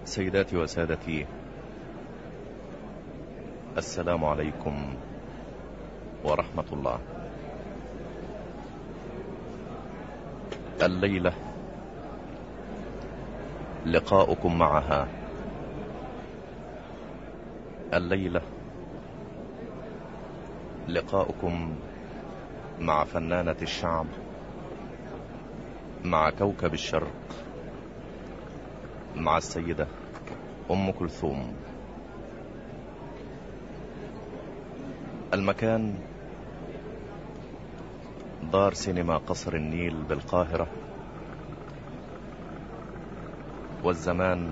سيداتي وسادتي، السلام عليكم ورحمة الله. الليلة لقاؤكم معها، الليلة لقاؤكم مع فنانة الشعب، مع كوكب الشرق، مع السيدة أم كلثوم. المكان دار سينما قصر النيل بالقاهرة، والزمان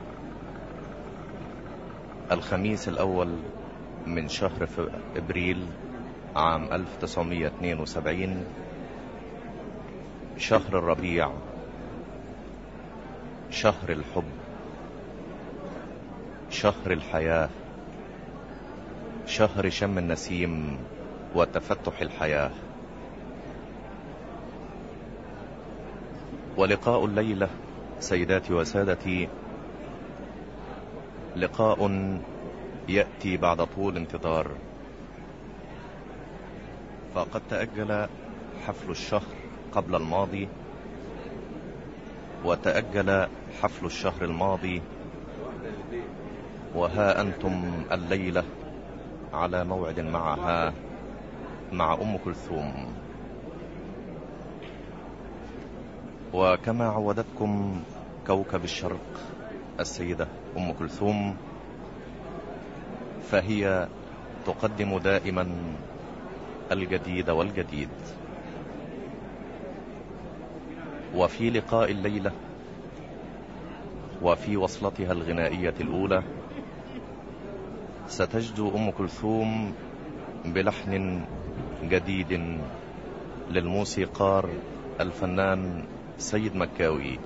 الخميس الأول من شهر إبريل عام 1972، شهر الربيع، شهر الحب، شهر الحياة، شهر شم النسيم وتفتح الحياة. ولقاء الليلة سيداتي وسادتي لقاء يأتي بعد طول انتظار، فقد تأجل حفل الشهر قبل الماضي، وتأجل حفل الشهر الماضي، وها أنتم الليلة على موعد معها، مع أم كلثوم. وكما عودتكم كوكب الشرق السيدة أم كلثوم، فهي تقدم دائما الجديد والجديد. وفي لقاء الليلة وفي وصلتها الغنائية الأولى ستجدو أم كلثوم بلحن جديد للموسيقار الفنان سيد مكاوي.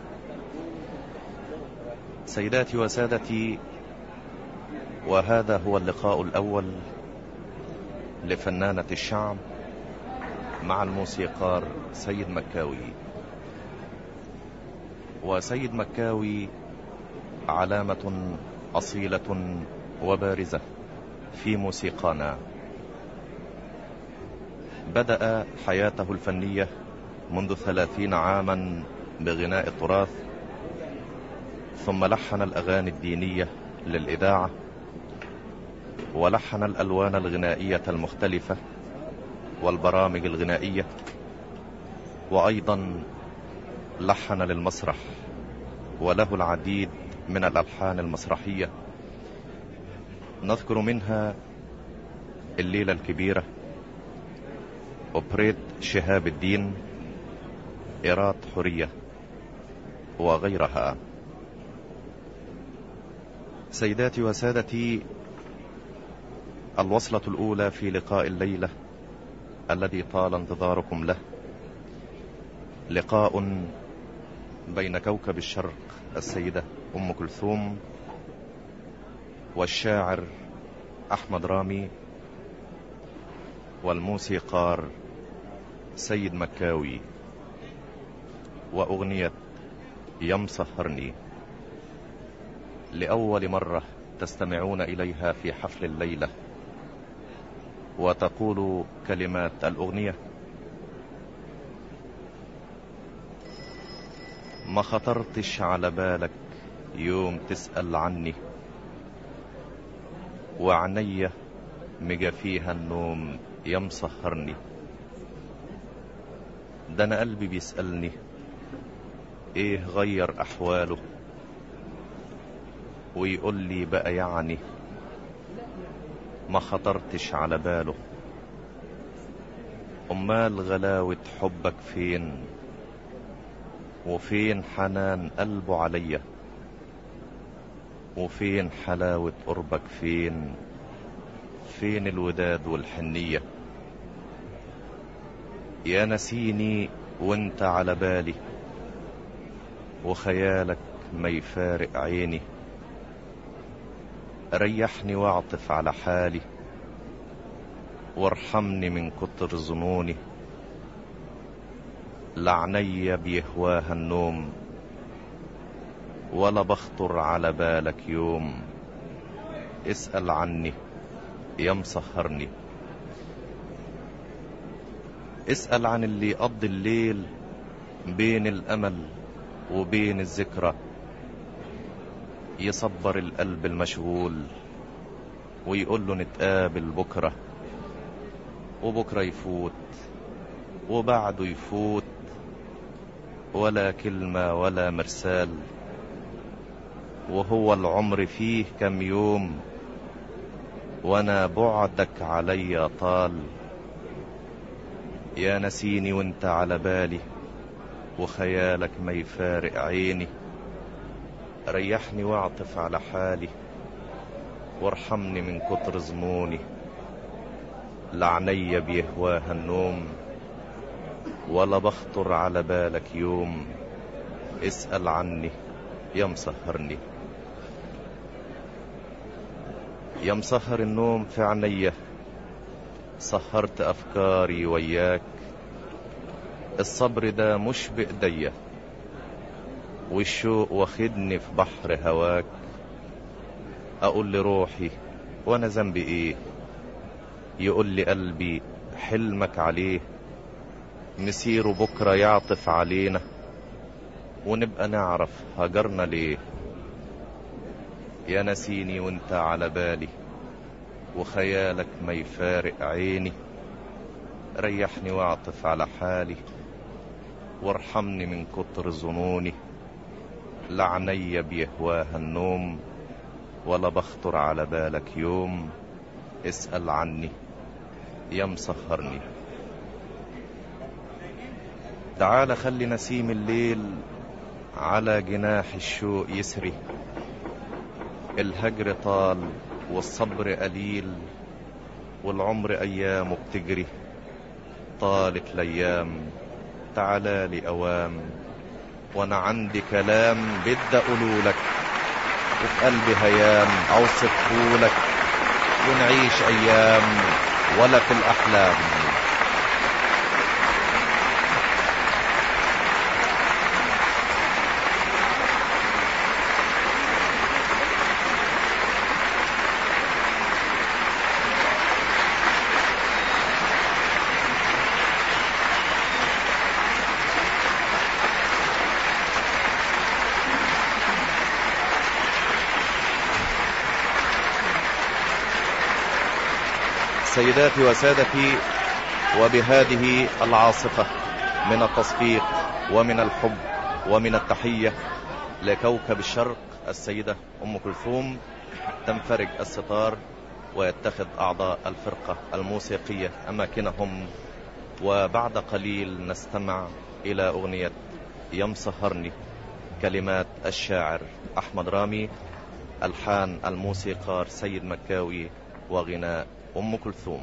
سيداتي وسادتي، وهذا هو اللقاء الأول لفنانة الشعب مع الموسيقار سيد مكاوي. وسيد مكاوي علامة أصيلة وبارزة في موسيقانا. بدأ حياته الفنية منذ 30 عاما بغناء التراث، ثم لحن الأغاني الدينية للإذاعة، ولحن الألوان الغنائية المختلفة والبرامج الغنائية، وأيضا لحن للمسرح، وله العديد من الألحان المسرحية، نذكر منها الليلة الكبيرة، أوبريت شهاب الدين، إيراد حورية، وغيرها. سيداتي وسادتي، الوصلة الأولى في لقاء الليلة الذي طال انتظاركم له، لقاء بين كوكب الشرق السيدة أم كلثوم والشاعر أحمد رامي والموسيقار سيد مكاوي، وأغنية يم سهرني، لأول مرة تستمعون إليها في حفل الليلة. وتقول كلمات الأغنية: ما خطرتش على بالك يوم تسأل عني، وعنية مجا فيها النوم يمسهرني. ده أنا قلبي بيسألني ايه غير أحواله، ويقول لي بقى يعني ما خطرتش على باله. أمال غلاوة حبك فين، وفين حنان قلبه عليا، وفين حلاوة قربك فين، فين الوداد والحنية. يا نسيني وانت على بالي، وخيالك ما يفارق عيني. ريحني واعطف على حالي، وارحمني من كتر ظنوني. لعنيا بيهواها النوم، ولا بخطر على بالك يوم. اسأل عني يا مسهرني. اسأل عن اللي قضي الليل بين الأمل وبين الذكرى، يصبر القلب المشغول ويقول له نتقابل بكرة. وبكرة يفوت وبعده يفوت، ولا كلمة ولا مرسال، وهو العمر فيه كم يوم، وانا بعدك علي طال. يا نسيني وانت على بالي، وخيالك ما يفارق عيني. ريحني واعطف على حالي، وارحمني من كتر ظنوني. لعني بيهواها النوم، ولا بخطر على بالك يوم. اسأل عني يا مسهرني. يا مسهر النوم في عينيا، سهرت أفكاري وياك. الصبر ده مش بإيديا، والشوق واخدني في بحر هواك. أقول لروحي وانا ذنبي ايه، يقول لي قلبي حلمك عليه. مسيره بكرة يعطف علينا، ونبقى نعرف هجرنا ليه. يا نسيني وانت على بالي، وخيالك ما يفارق عيني. ريحني واعطف على حالي، وارحمني من كتر ظنوني. لعني بيهواها النوم، ولا بخطر على بالك يوم. اسأل عني يا مسهرني. تعال خلي نسيم الليل على جناح الشوق يسري. الهجر طال والصبر قليل، والعمر أيامه بتجري. طالت الأيام تعالالي أوام، وانا عندي كلام بدي اقولولك، وفي قلبي هيام اوصفهولك. ونعيش ايام ولا في الاحلام. سيداتي وسادتي، وبهذه العاصفة من التصفيق ومن الحب ومن التحية لكوكب الشرق السيدة أم كلثوم، تنفرج الستار ويتخذ أعضاء الفرقة الموسيقية أماكنهم. وبعد قليل نستمع إلى أغنية يا مسهرني، كلمات الشاعر أحمد رامي، ألحان الموسيقار سيد مكاوي، وغناء أم كلثوم.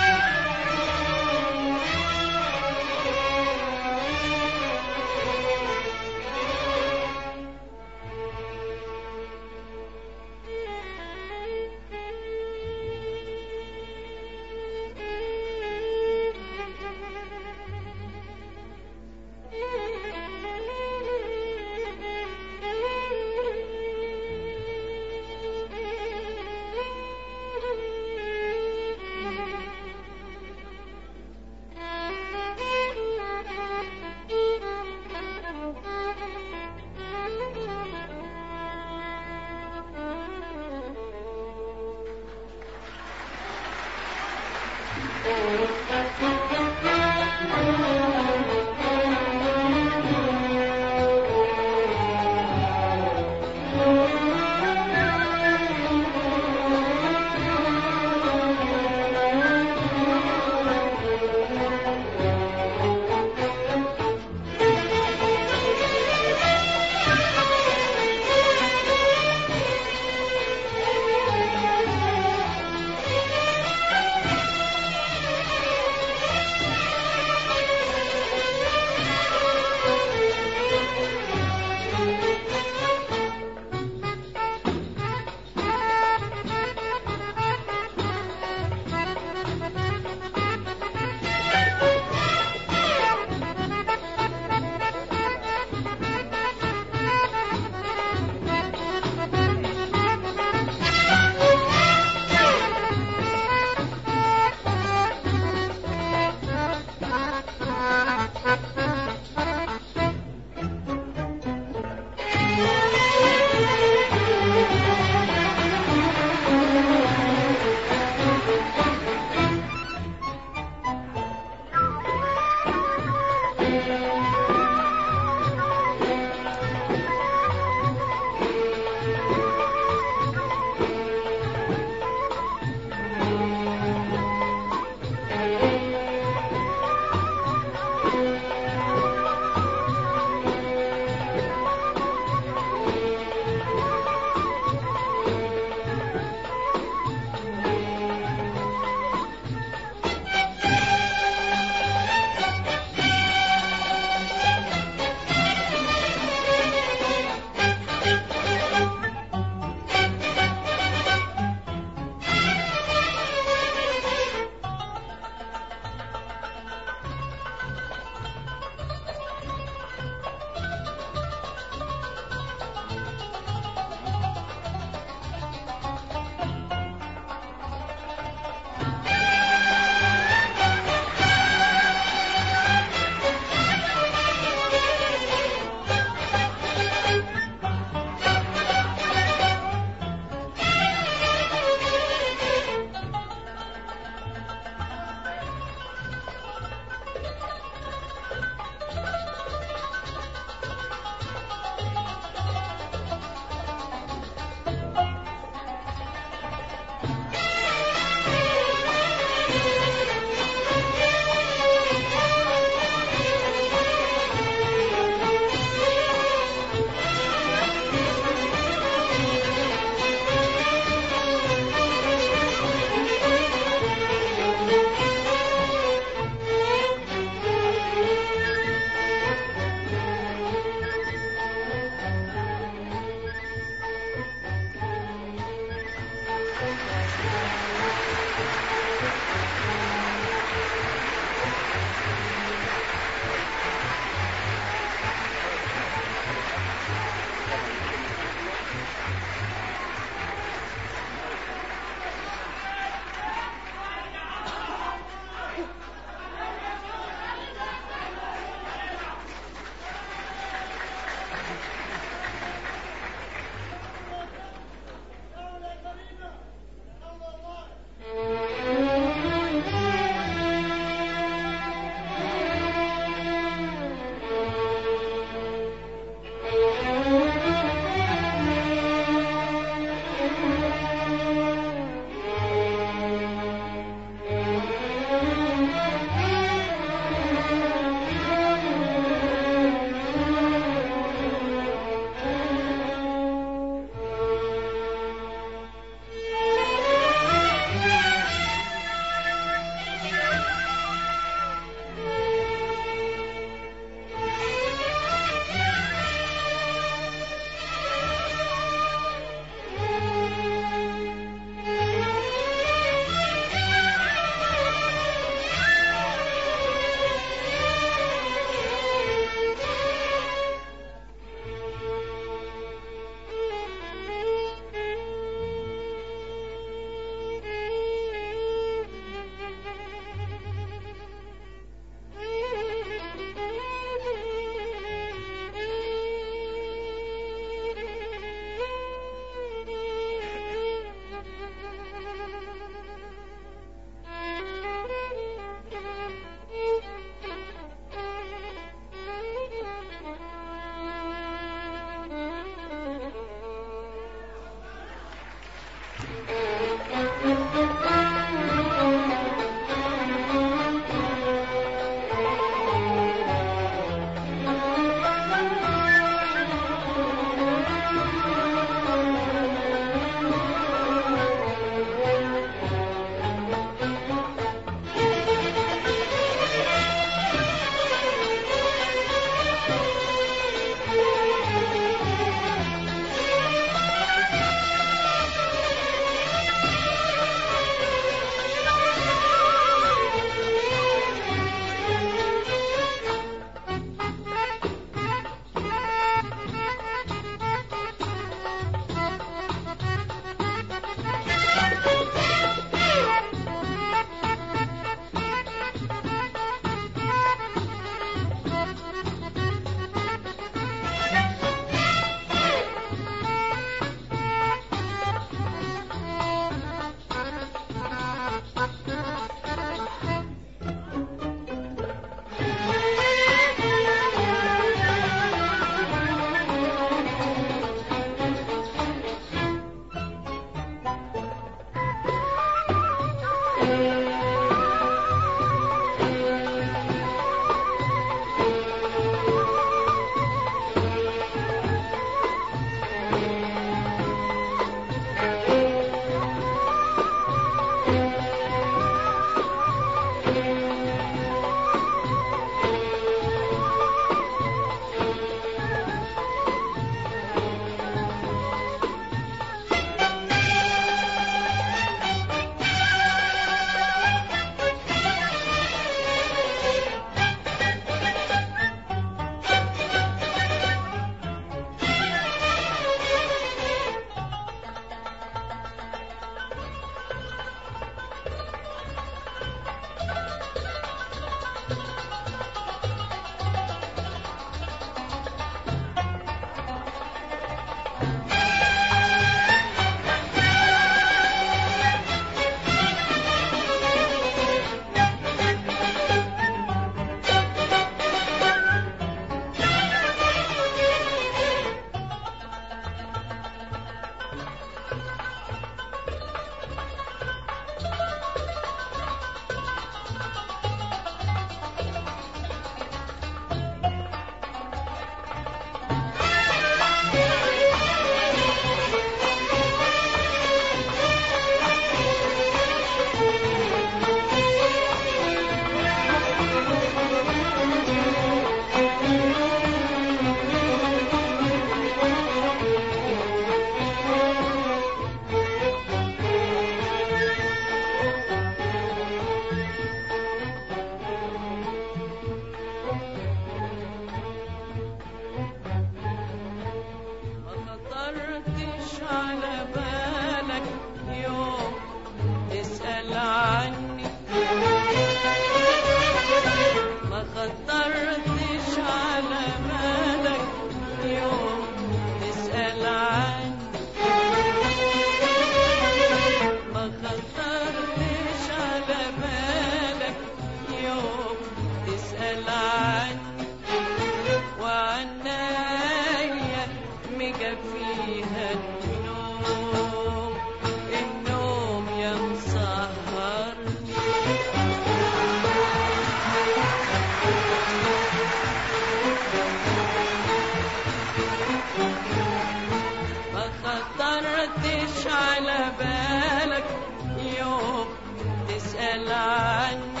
خطرتش على بالك يوم تسأل عني،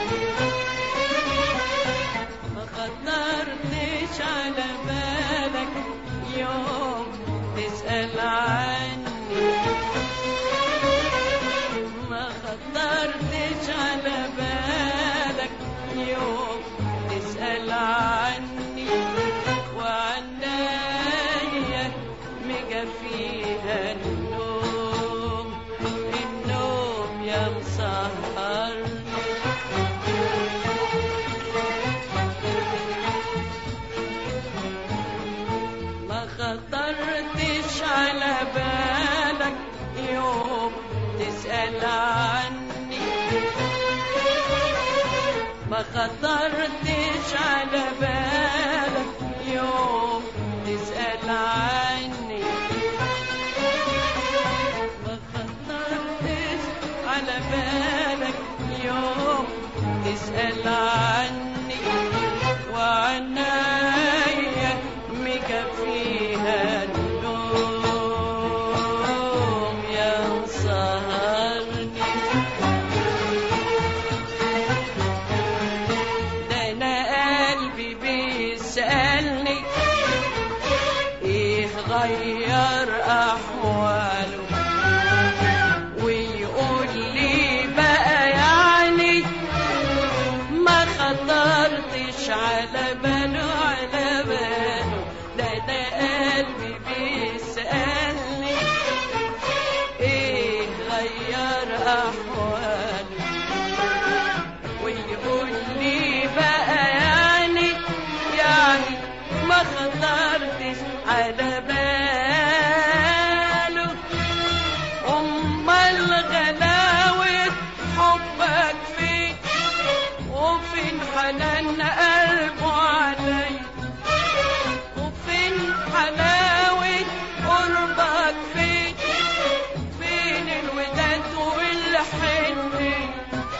ما خطرتش على بالك يوم تسأل عني، ما خطرتش على بالك يوم تسأل عني، وعنايا مجفيها النوم، النوم يا مسهرني. ما خطرتش على بالك يوم تسأل عني، ما خطرتش على بالك يوم تسأل عني، ما خطرتش على بالك يوم تسأل عني، وعنايا مكفيها النوم يا مسهرني. ده انا قلبي بيسألني ايه غير احواله، ويقول لي بقى يعني ما خطرتش على باله على باله. ده انا قلبي بيسألني ايه غير احواله، ويقول لي بقى يعني ما خطرتش على باله. امال غلاوة حبك فين، وفين حنان قلبه علي، وفين حلاوة قربك فين، فين الوداد والحنين.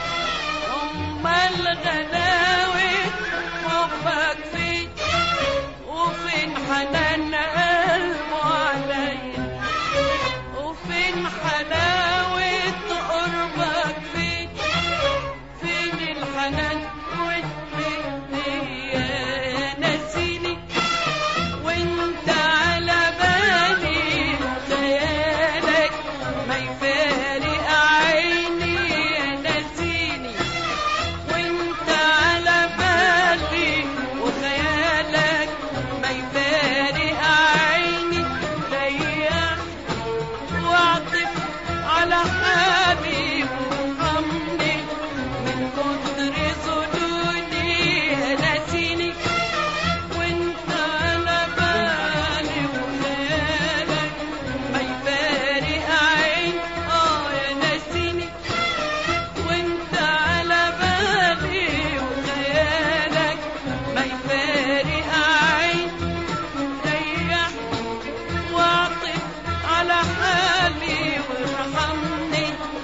امال غلاوة حبك فين، وفين حنان قلبه علي، وفين حلاوة قربك فين، فين الحنان والحنية. نسيني وانت على بالي، خيالك ما يفارق عيني. نسيني وانت على بالي، وخيالك ما يفارق عيني. ريح واعطف على حالي، وارحمني من كتر ظنوني. نسيني وانت على بالي، وخيالك ما يفارق عين. يا نسيني وانت على بالي، وخيالك ما يفارق عين. ريح واعطف على حالي، وارحمني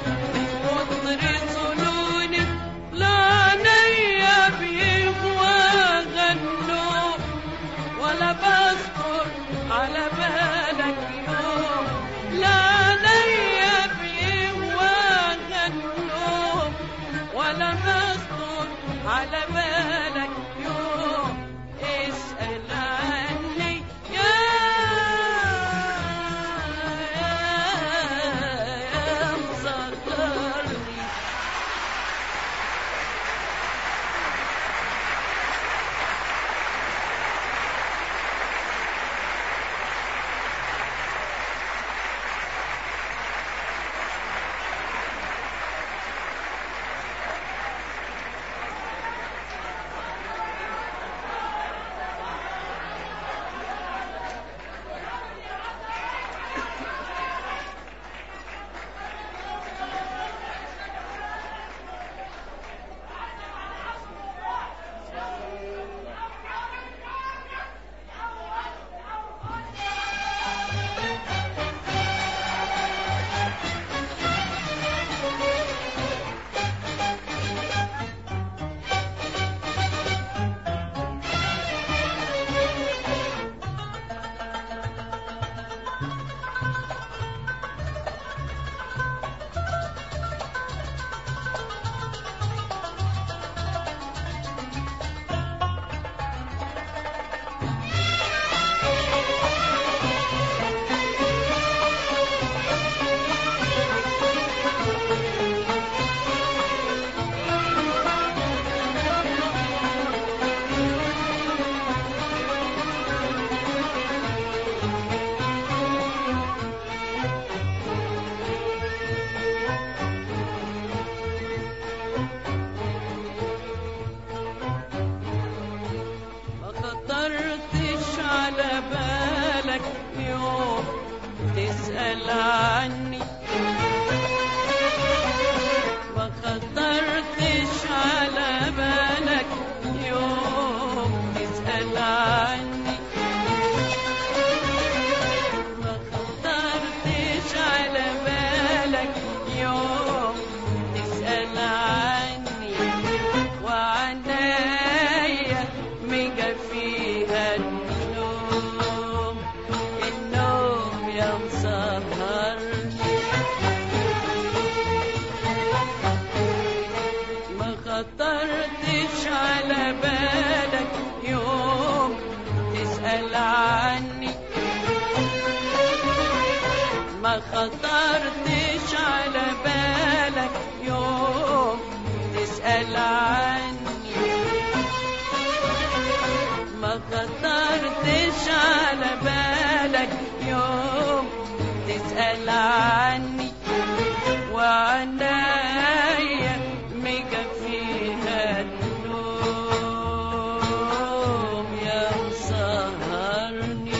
عني، ما خطرتش على بالك يوم تسأل عني، ما خطرتش على بالك يوم تسأل عني، وعنايا مجفيها النوم، النوم يا مسهرني، ما خطرتش على بالك يوم تسأل عني، ما خطرتش على بالك يوم تسأل عني، ما خطرتش على بالك يوم تسأل عني، وعنايا مجفيها النوم يا مسهرني،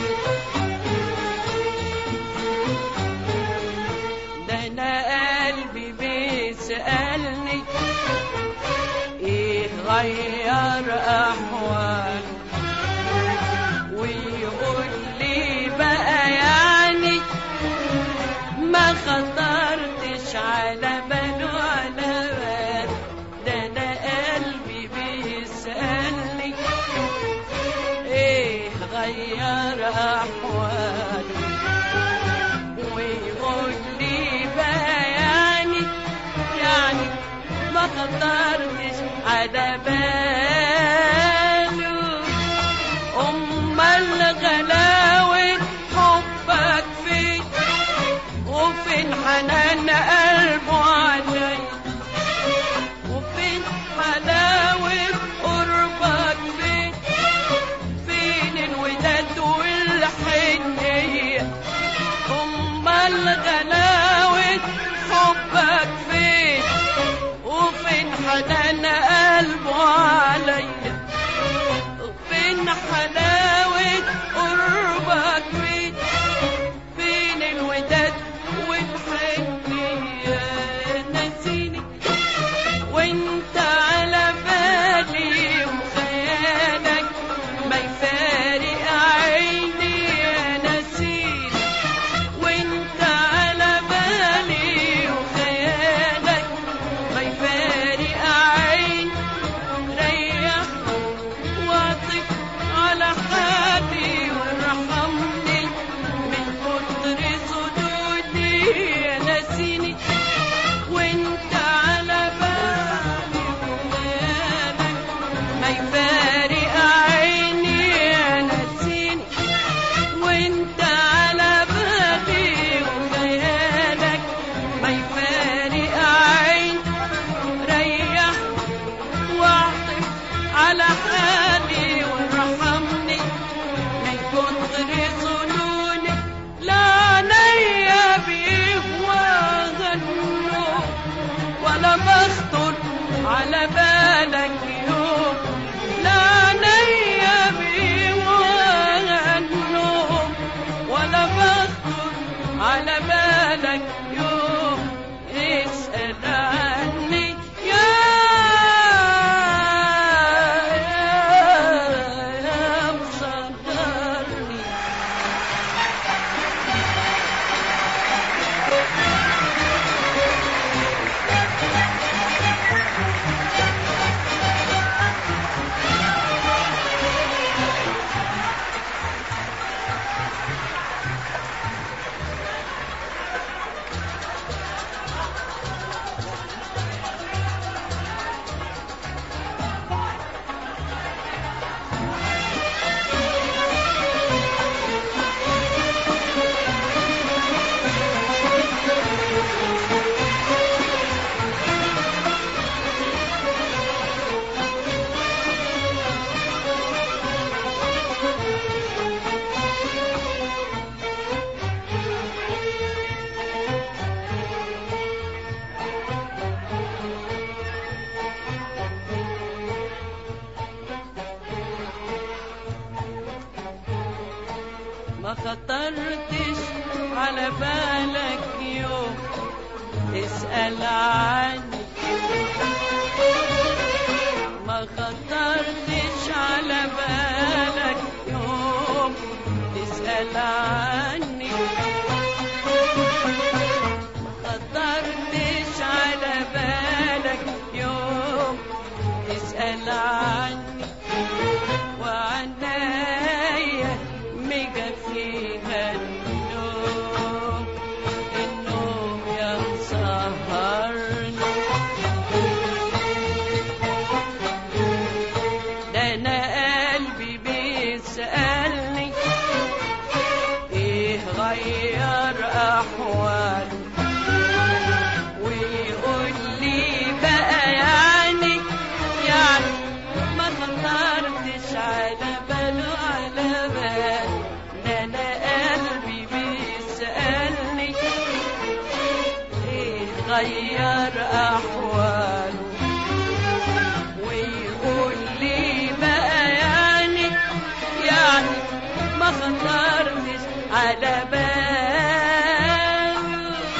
ده انا قلبي بيسألني ايه غير احوالي، ويقول لي بقى يعني ما خطرتش على باله على بال، ده انا قلبي بيسألني ايه غير احوالي، ويقول لي بقى يعني ما خطرتش على باله، امال غلاوة حبك فين، وفين حنان قلبه علي، وفين حلاوة قربك فين، فين الوداد والحنية، امال غلاوة حبك فين، وفين حنان قلبه عليا، وفين حلاوة قربك فين، فين الوداد والحنية، نسيني وانت على بالي، وخيالك ما يفارق عيني، نسيني وانت على بالي، وخيالك ما يفارق عيني، ريح واعطف على حالي وارحمني من كتر صدودي، نسيني وانت على بالي، وخيالك ما يفارق عيني، نسيني وانت على بالي، وخيالك ما يفارق عيني، ريح واعطف على حالي وارحمني من كتر ظنوني، لا عينيا بيهواها النوم، ولا بخطر على بالك يوم، لا عينيا بيهواها النوم، ولا بخطر على بالك يوم، اسأل عني يا مصدرني. ما خطرتش على بالك اسأل عني. ما خطرتش على بالك يوم تسأل عني. ما خطرتش على بالك يوم تسأل عني. وعنايا ميجا فيها النوم، النوم يا مسهرني. ده انا قلبي بيسألني ايه غير احواله، ويقول لي بقى يعني ما خطرتش على باله على بال. ده انا قلبي بيسألني ايه غير احواله، ويقول لي بقى يعني ما خطرتش على بال.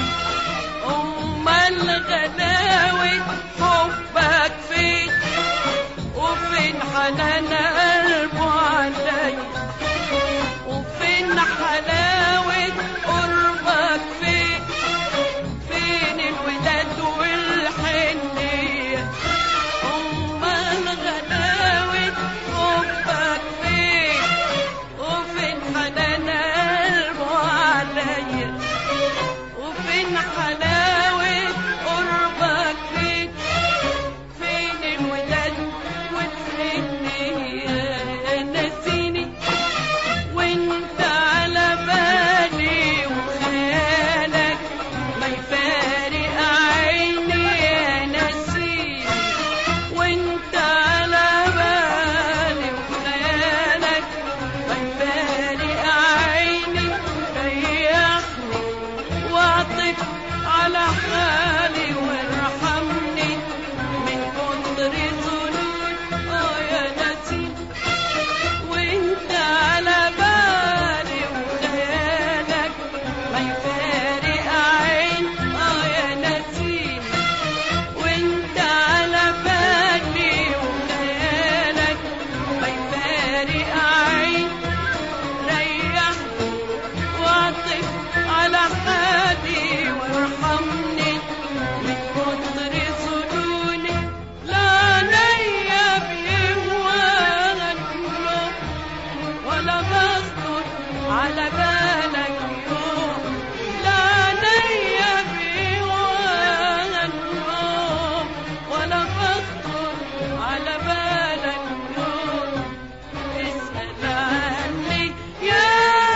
امال غلاوة حبك فين، وفين حنان قلبه عليا، وفين حلاوة قربك فين، فين الوداد والحنية. أمال غلاوة حبك فين، وفين حنان قلبه عليا، وفين حلاوة قربك فين، فين الوداد والحنية. نسيني وانت على بالي، وخيالك ما يفارق عيني. نسيني وانت على بالي، وخيالك ما يفارق عيني. ريحني واعطف على حالي، وارحمني من كتر ظنون. يا نسيني وانت على بالي، وخيالك ما يفارق عين. يا نسيني وانت على بالي، وخيالك ما يفارق عين. ريحني واعطف على حالي، وارحمني من كتر ظنوني. لا نيا بيهواها النوم، ولا بخطر على بالك يوم. لا نيا بيهواها النوم، ولا بخطر على بالك يوم. اسأل عني يا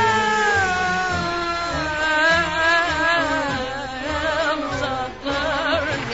مسطرني.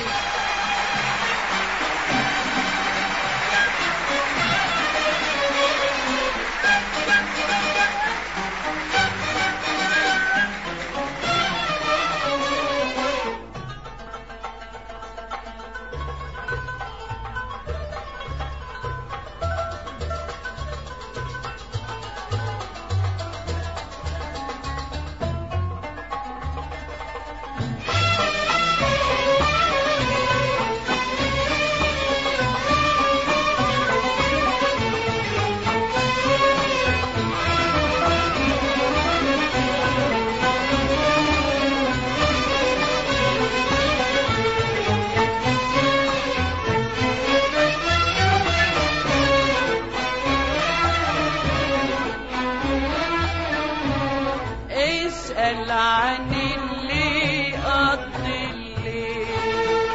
اسأل عن اللي قضي الليل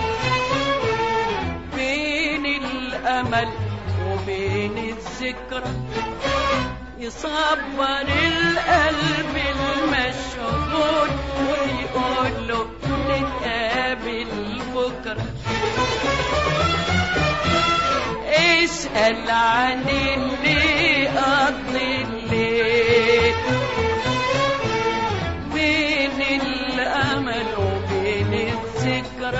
بين الأمل وبين الذكرى. يصبر القلب المشغول، ويقول له نتقابل بكرة. اسأل عن اللي قضي الليل بين الأمل وبين الذكرى.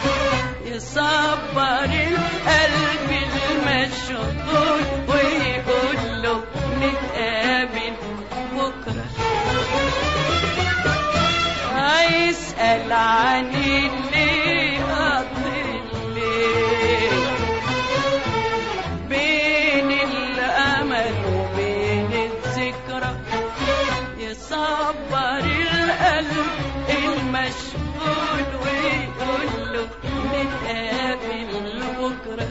يصبر القلب المشغول، ويقول له نتقابل بكرة. هيسأل عن مشغول ويقول له نتقابل بكرة.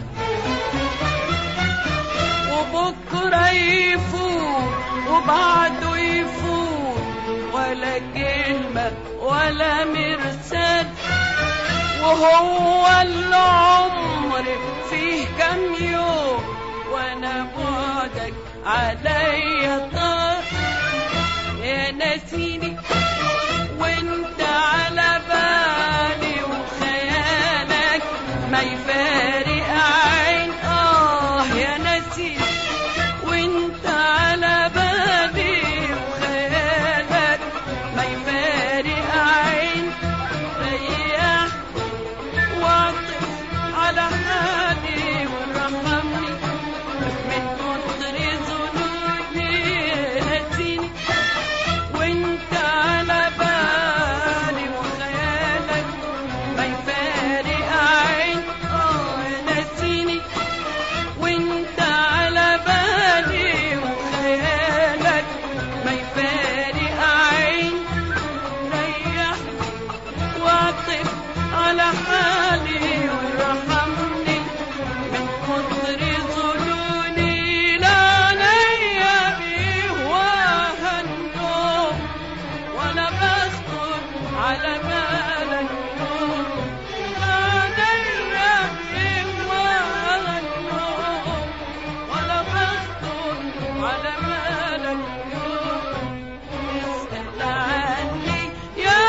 وبكرة يفوت وبعده يفوت ولا كلمة ولا مرسال، وهو العمر فيه كم يوم وانا بعدك عليا طار. يا ناسيني وانت على بالي وخيالك ما يفارق عين. يا ناسيني وانت على بالي وخيالك ما يفارق عين. ريح واعطف على حالي وارحمني من كتر ظنوني. ناسيني وانت على بالي وخيالك ما يفارق عين. ناسيني وانت على بالي وخيالك ما يفارق عين. ريح واعطف على حالي وارحمني من كتر ظنوني. لا عليا بيه وهالنوم ولا بخطر على بالك نوم. لا عليا بيه وهالنوم ولا بخطر على بالك نوم. اسأل عني يا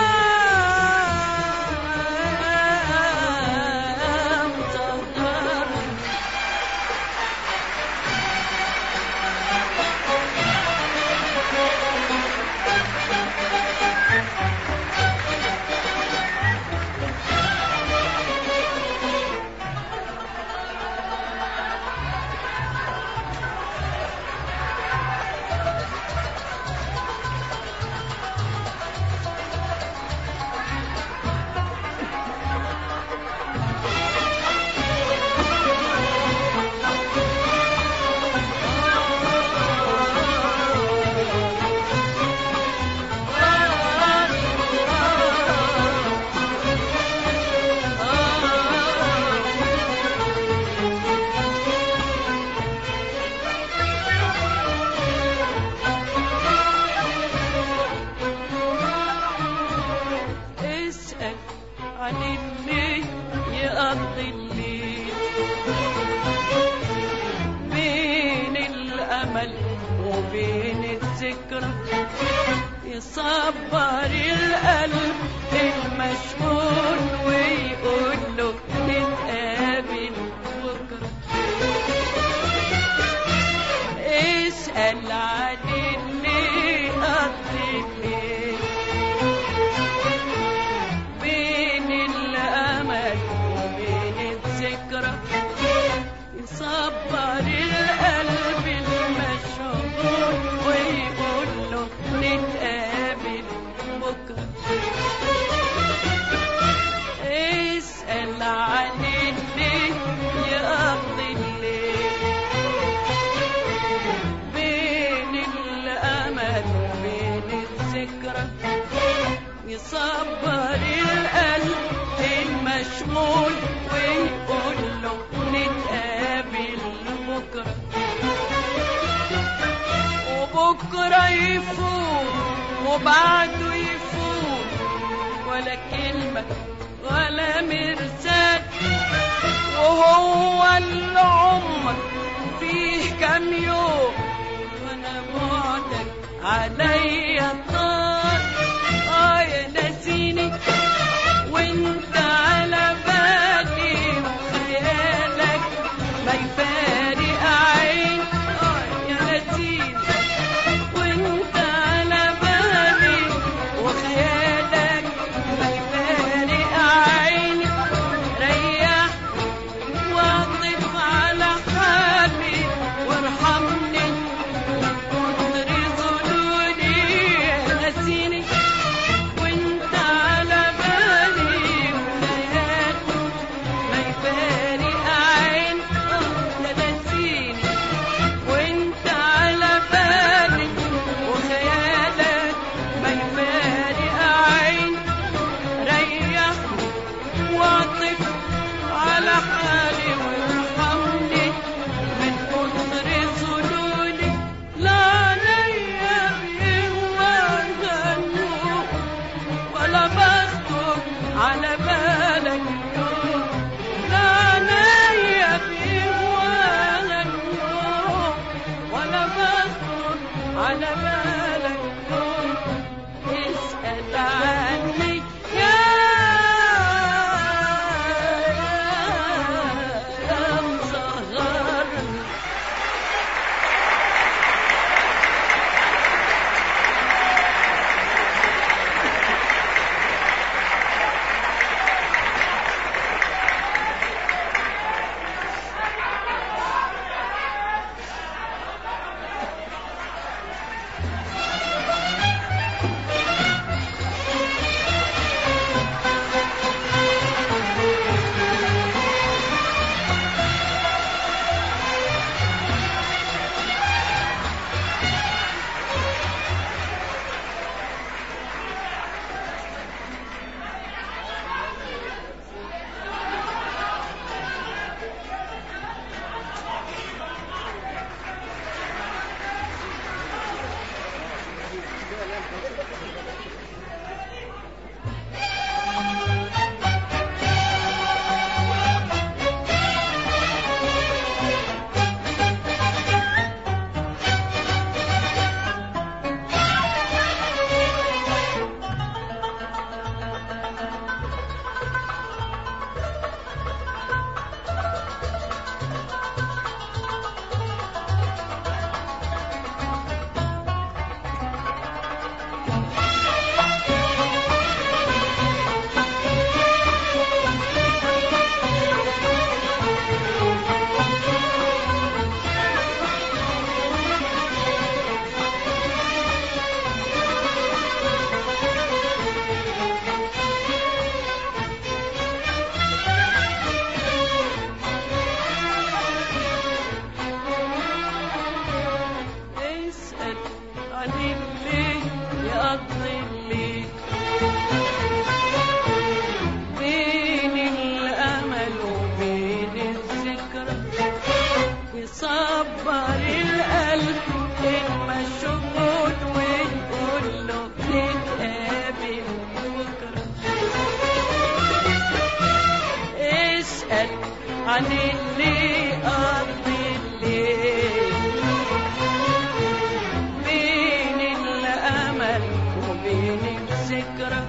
مطهر. اسأل عن اللي يقضي الليل بين الأمل وبين الذكرى. يصبر القلب المشغول ويقول له نتقابل بكرة. اسأل عن اللي يقضي الليل بين الأمل وبين الذكرى. يصبر القلب المشغول ويقول له نتقابل بكرة. اسأل عن اللي يقضي الليل بين الأمل وبين الذكرى. يصبر القلب المشغول ويقول له نتقابل بكرة. وبكرة يفوت وبعده يفوت ولا كلمة ولا مرسال، وهو العمر فيه كم يوم وانا بعدك عليا طار. يا ناسيني وانت على بالي وخيالك ما يفارق عين. يا ناسيني وانت على بالي على بالك يوم عنايا بهواها النوم ولا بخطر على بالك يوم اسأل عني يا مصغرني. عن اللي قضي الليل بين الأمل وبين الذكرى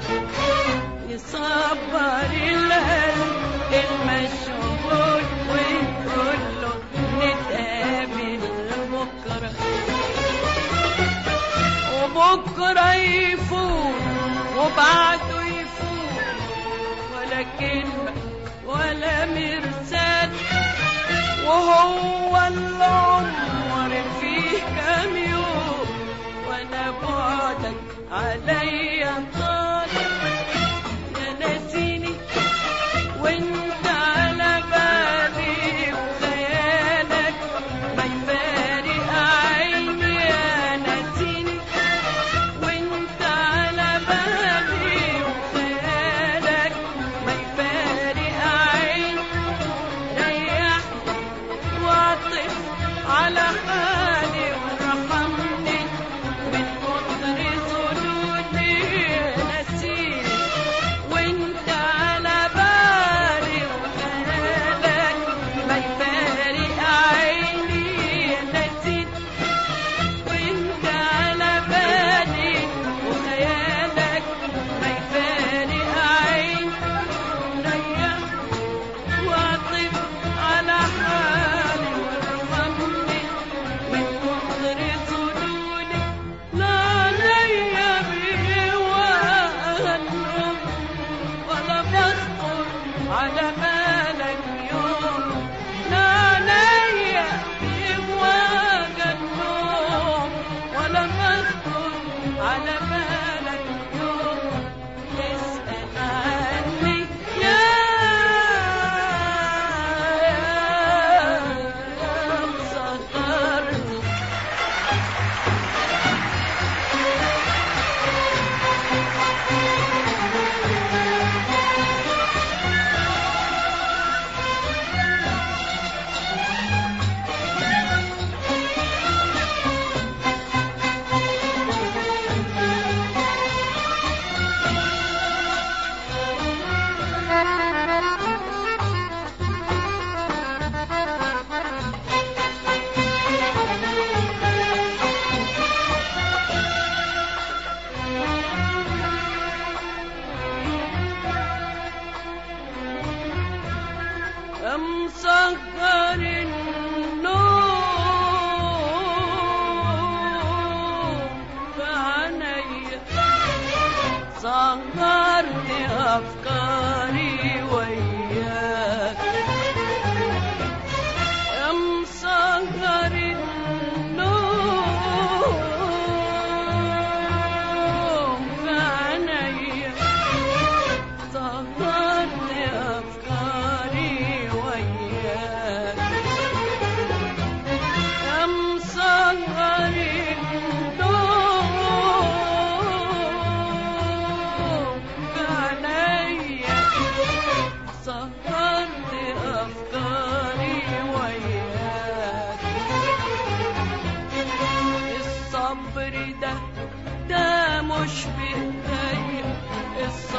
يصبر القلب المشغول ويقول له نتقابل بكرة وبكرة يفوت وبعده يفوت ولا كلمة ولا مرسال وهو العمر فيه كام يوم وانا بعدك عليا طالع يا ناسيني وانت على بالي وخيالك ما يفارق عيني يا ناسيني وانت على بالي وخيالك ما يفارق عيني ريحني واعطف على حالي وارحمني من كتر ظنوني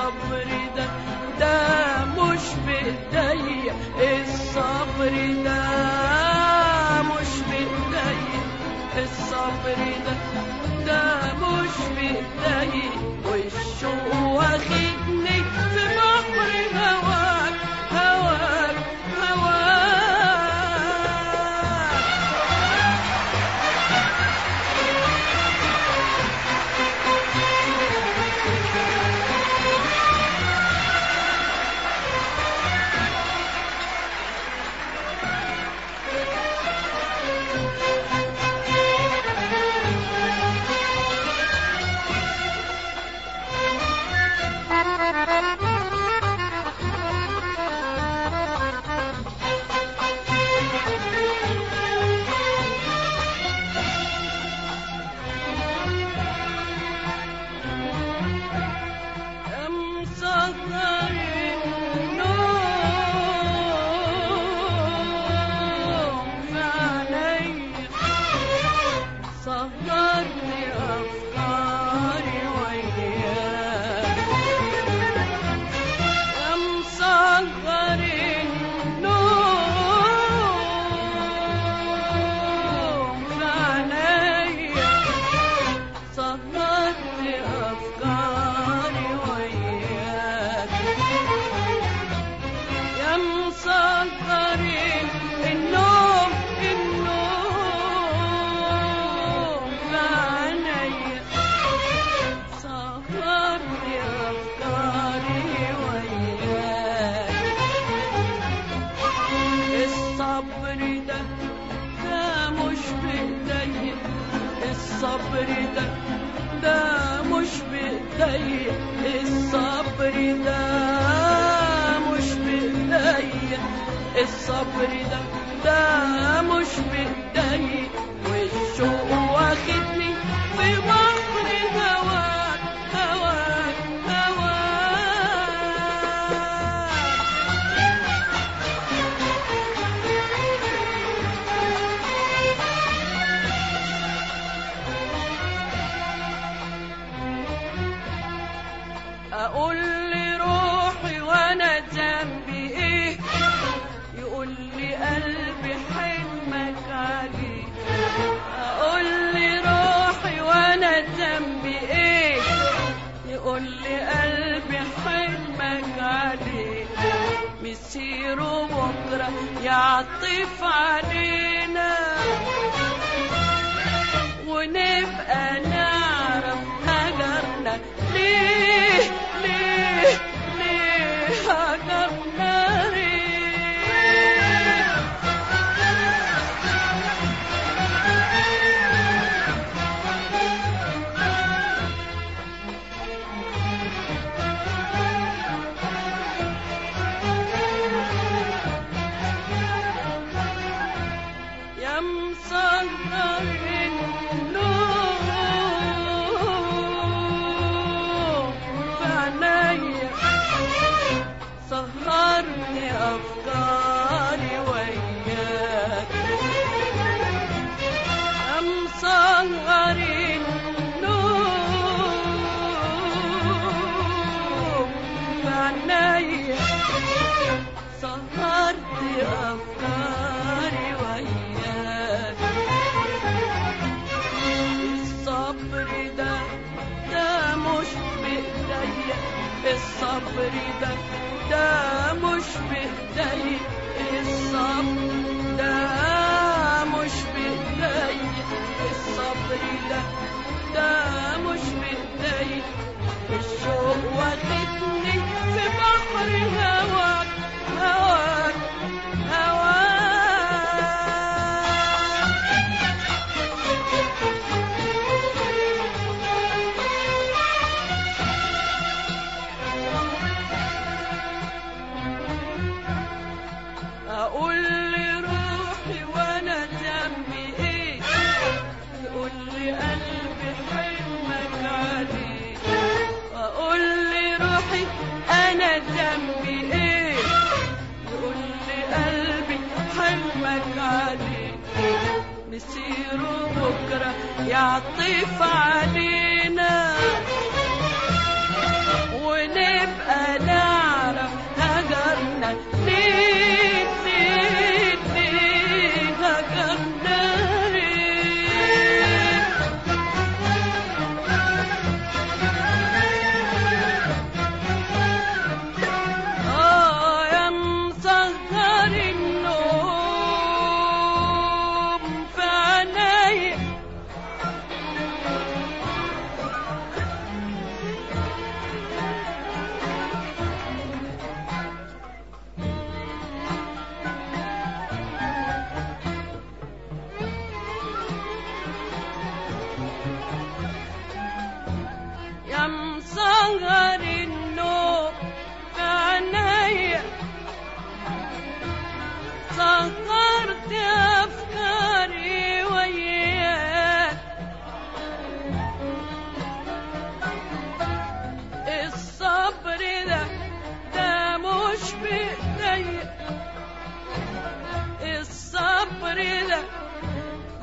الصبر ده مش بإيديا، الصبر ده مش بإيديا، الصبر ده مش بإيديا، والشوق واخدني في بحر هواك هواك هواك. الصبر ده مش بإيديا، الصبر ده مش بإيديا، الصبر ده مش بإيديا، والشوق واخدني في بحر هواك هواك هواك. أقول لي روحي وأنا ذنبي إيه، يقول لي قلبي حلمك عليه. أقول لي روحي وأنا ذنبي إيه، يقول لي قلبي حلمك عليه. مسيره بكرة يعطف علينا، ونبقى نعرف هجرنا ليه ليه ليه هجرنا ليه. يا مسهر النور في عينيا، سهرني أفكاري وياك. يا مسهر النور في عينيا، سهرني أفكاري وياك. الصبر ده مش بإيديا، الصبر ده مش بإيديا، الصبر ده مش بإيديا، الصبر ده مش بإيديا، الشوق واخدني في بحر هواك هواك هواك. أقول لي روحي وأنا ذنبي إيه، يقول لي قلبي حلمك عليه. أقول لي روحي أنا ذنبي إيه، يقول لي قلبي حلمك عليه. مسيره بكرة يعطف علينا، ونبقى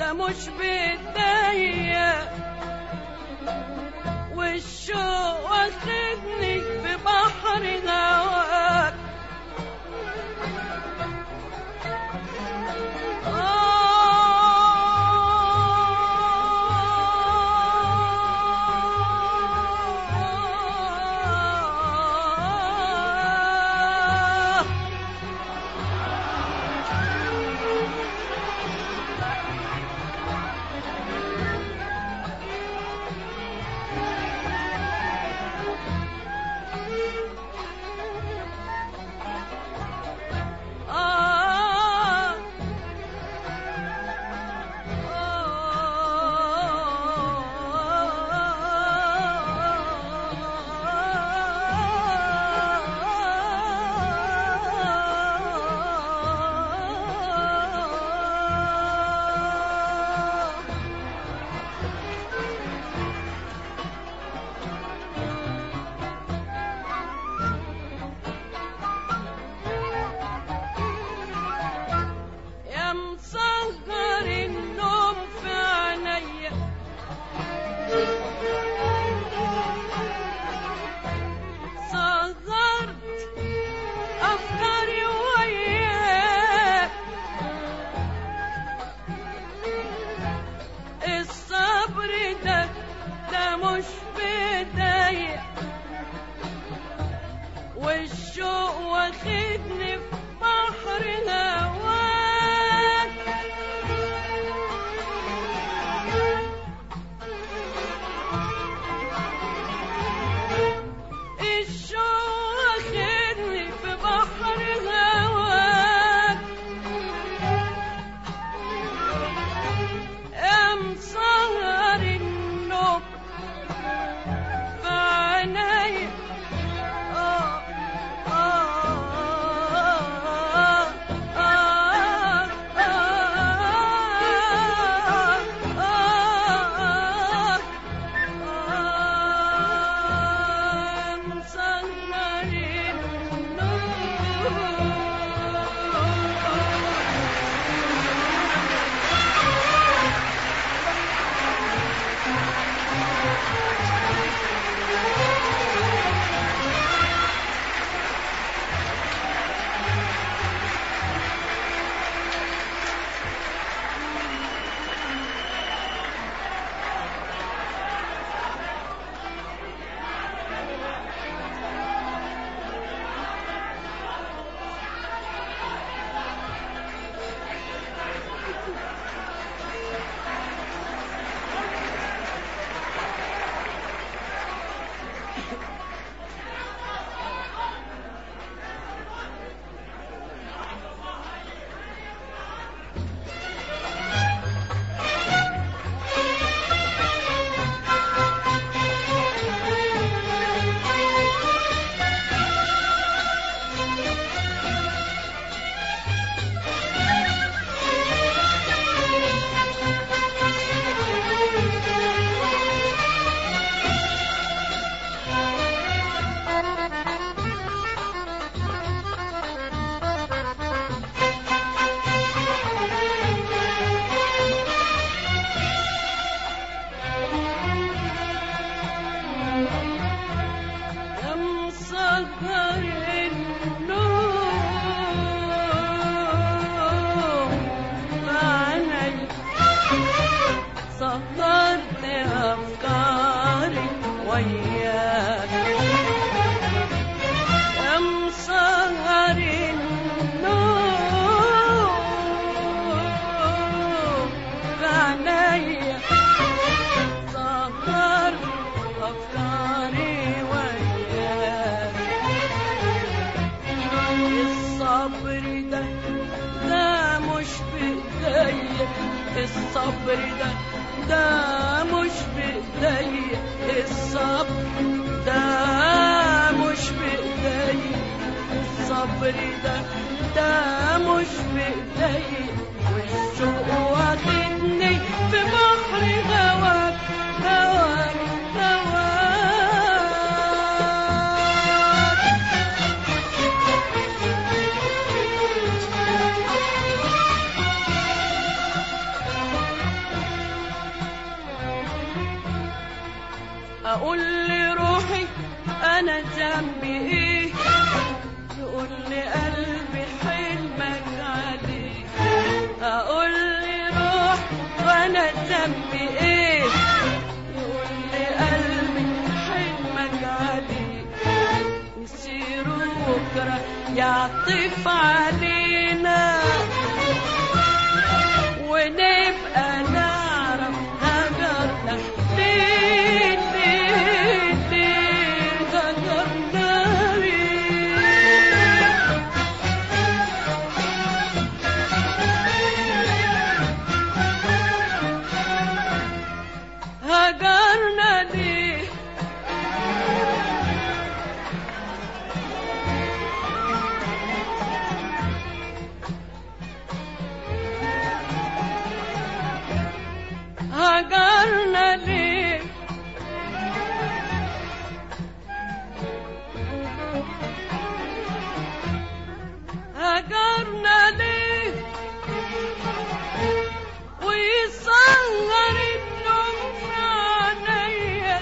ده مش بداية، والشوق واخدني في بحر هواك. والشوق واخدني في بحر هواك. الشوق واخدني في بحر هواك، يا مسهر النوم في عينيا. سهرت أفكاري وياك، يا مسهر النوم بعينيا. سهرت أفكاري وياك، الصبر ده مش بإيديا، الصبر ده مش بإيديا، الصبر ده مش بإيديا، الصبر ده مش بإيديا، والشوق واخدني في بحر هواك هواك هواك. بكرة يعطف علينا ونبقى نعرف هجرنا ليه ليه ليه هجرنا ليه. هجرنا ليه هجرنا ليه هجرنا ليه ويسهر النوم في عينيا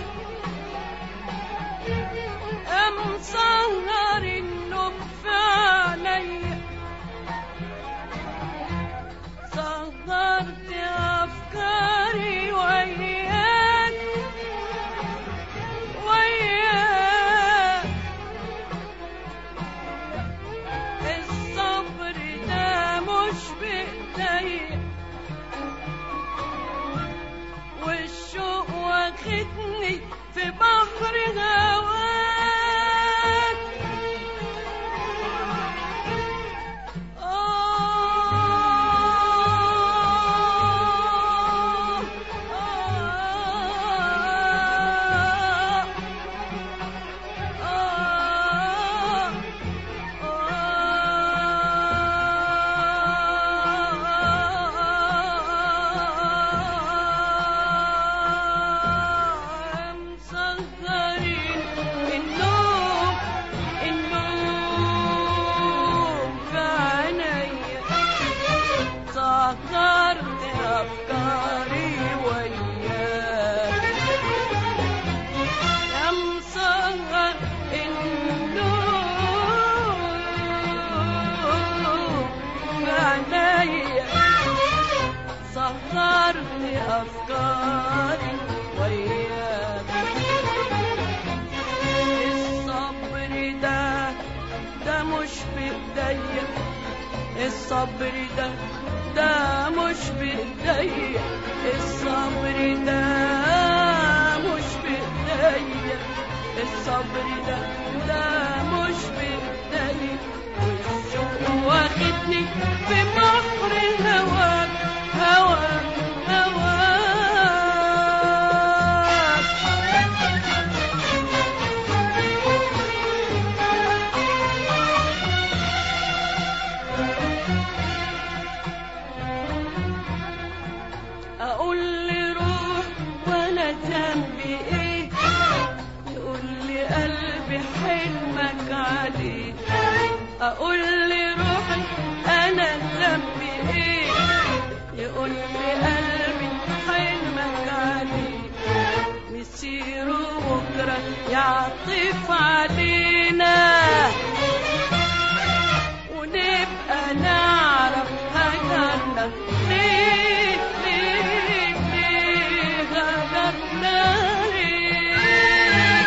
مسهر النوم في عينيا سهرت أفكاري وياك وياك. الصبر ده مش بإيديا والشوق واخدني في بحر هواك. سهرت أفكاري وياك. الصبر ده مش بإيديا الصبر ده مش بإيديا الصبر ده مش بإيديا الصبر ده مش بإيديا والشوق واخدني في بحر هواك هواك هواك. أقول لي روح ولا ذنبي إيه يقول لي قلبي حلمك عليه. أقول لي روحي أنا ذنبي إيه يقول لي قلبي حلمك عليه. مسير بكرة يعطف علينا ونبقى نعرف هجرنا ليه ليه ليه هجرنا ليه.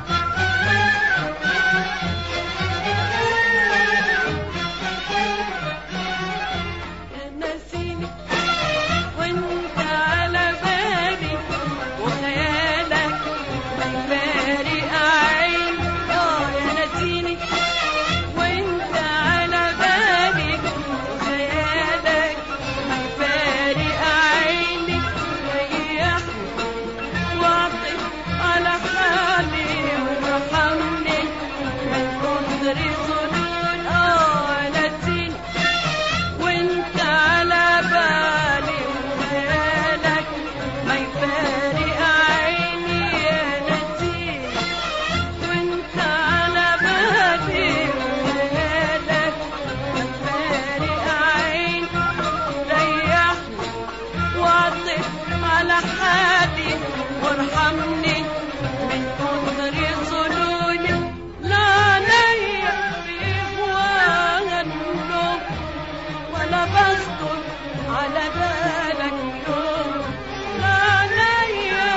نسيني وانت على بالي وخيالك ما يفارق عين. يا نسيني وانت على بالي وخيالك ما يفارق عيني. ريحني واعطف على حالي وارحمني من كتر ظنون. نسيني وانت على بالي وخيالك ما يفارق عيني. يا نسيني وانت على بالي وخيالك ما يفارق عيني. ريحني واعطف على حالي وارحمني من كتر ظنوني. لا نيا بهواها النوم ولا بخطر على بالك يوم. لا نيا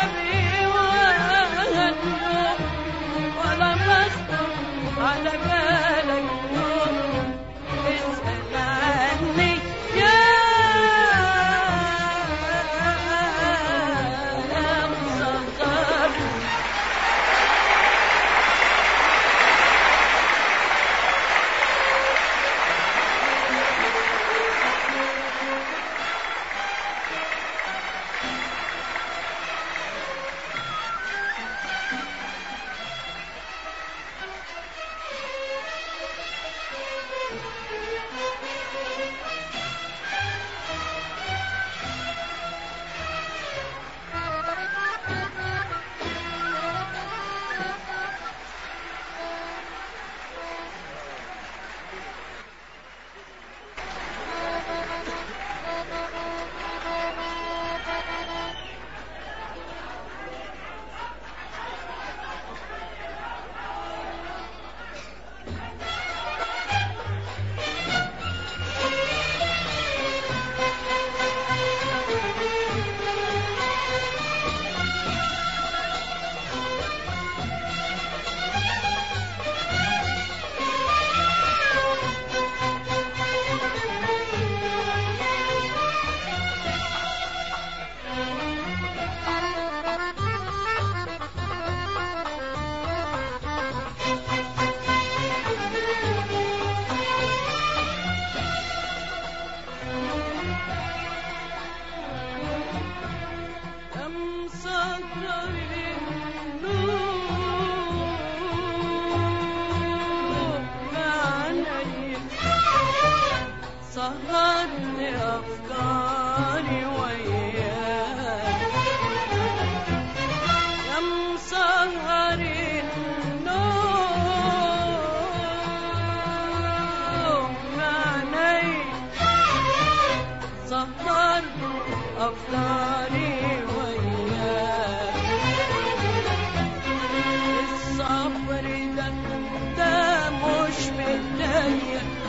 بهواها النوم ولا بخطر على بالك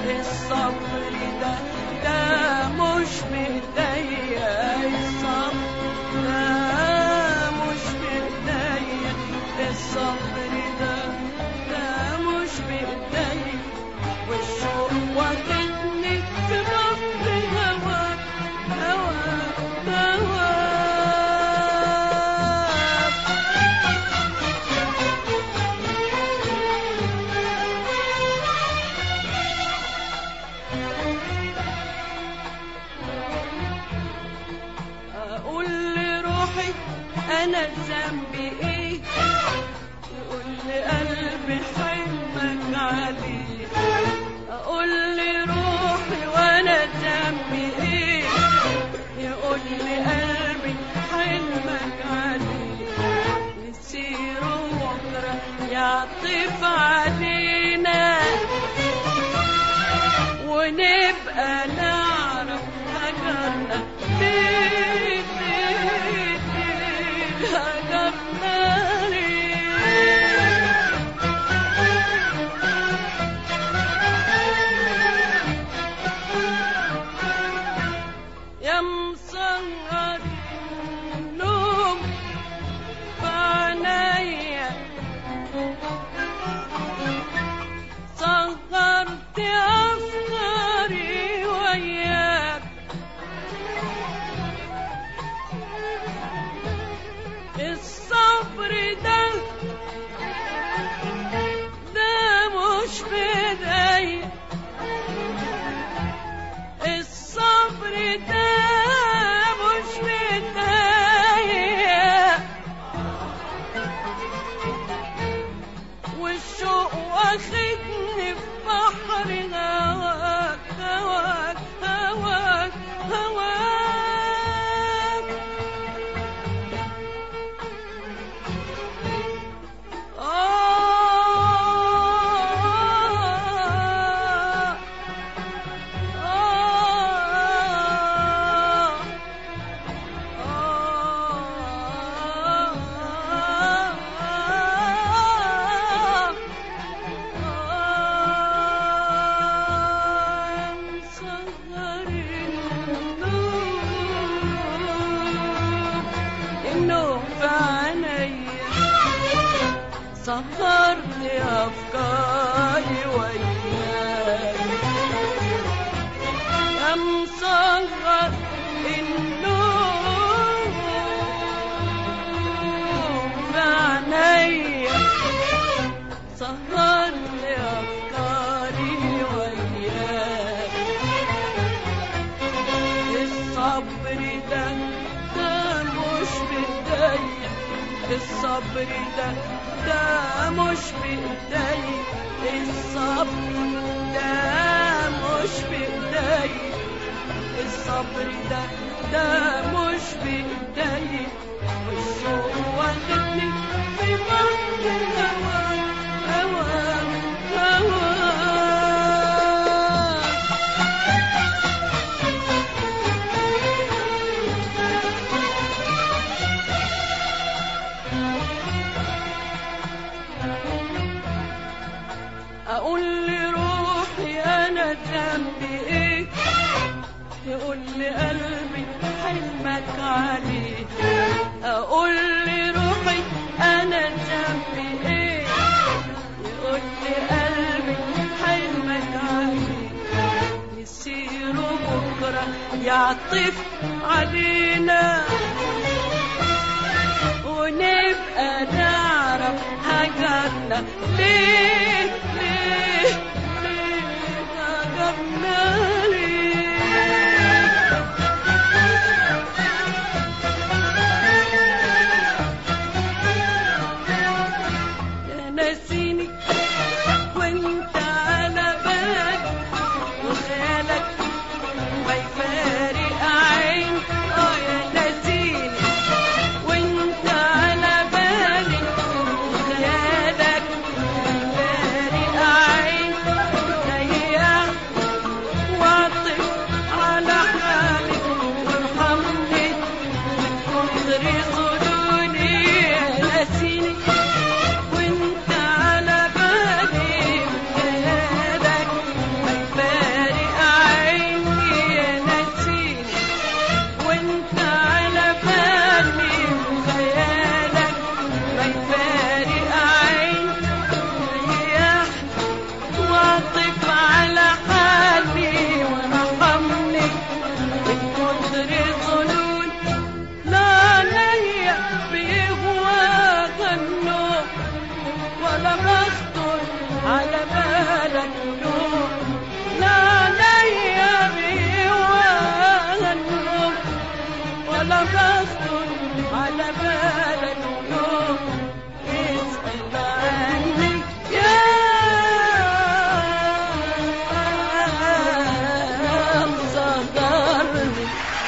الصبر ده مش بإيديا، الصبر ده مش بإيديا، الصبر ده مش بإيديا، والشوق واخدني في بحر هواك هواك هواك. أقول لروحي أنا ذنبي إيه، يقول لي قلبي حلمك عليه. أقول لروحي وأنا ذنبي إيه، يقول لي قلبي حلمك عليه. نسير بكرة يعطف علينا ونبقى نعرف هجرنا ليه ليه ليه هجرنا ليه. يا مسهر النوم بعينيا، صغرت أفكاري وياك، الصبر ده مش بإيديا، الصبر ده مش بإيديا، والشوق واخدني في بحر هواك هواك هواك هواك. النوم في عينيا، صغرت أفكاري وياك، يا مصغر النوم في عينيا، صغرت أفكاري وياك. الصبر ده مش بإيديا، الصبر ده مش بإيديا، الصبر ده مش بإيديا، الصبر ده مش بإيديا، والشوق واخدني في بحر هواك هواك هواك. أقول لروحي أنا ذنبي إيه، يقول لي قلبي حلمك عليه. أقول لروحي أنا ذنبي إيه، يقول لي قلبي حلمك عليه. يسير بكرة يعطف علينا ونبقى نعرف هجرنا ليه ليه ليه هجرنا ليه. يا ناسيني وانت على بالك، وخيالك ما يفارق عين. يا ناسيني وانت على بالي، وخيالك ما واعطف على حالي وارحمني من كتر ظنون لا عليا بيهواك النوم ولا بخطر على بالك نوم لا عليا بيهواك النوم ولا بخطر على بالك نوم اسأل عني يا مصدرني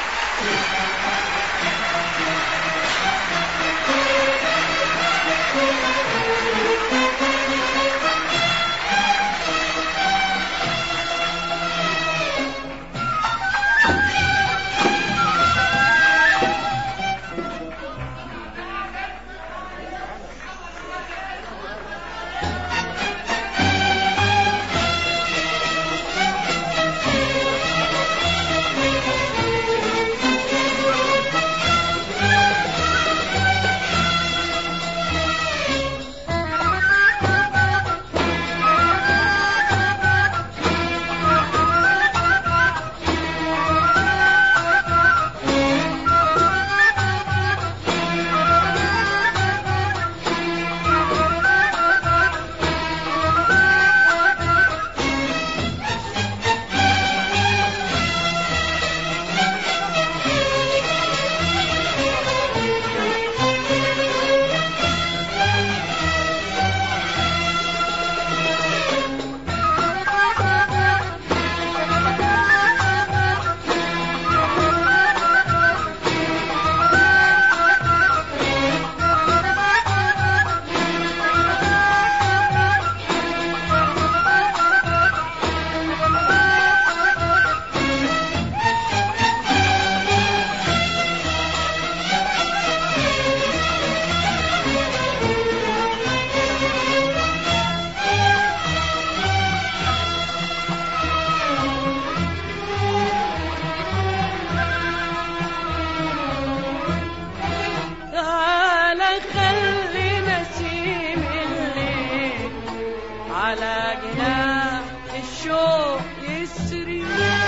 على جناح الشوق يسري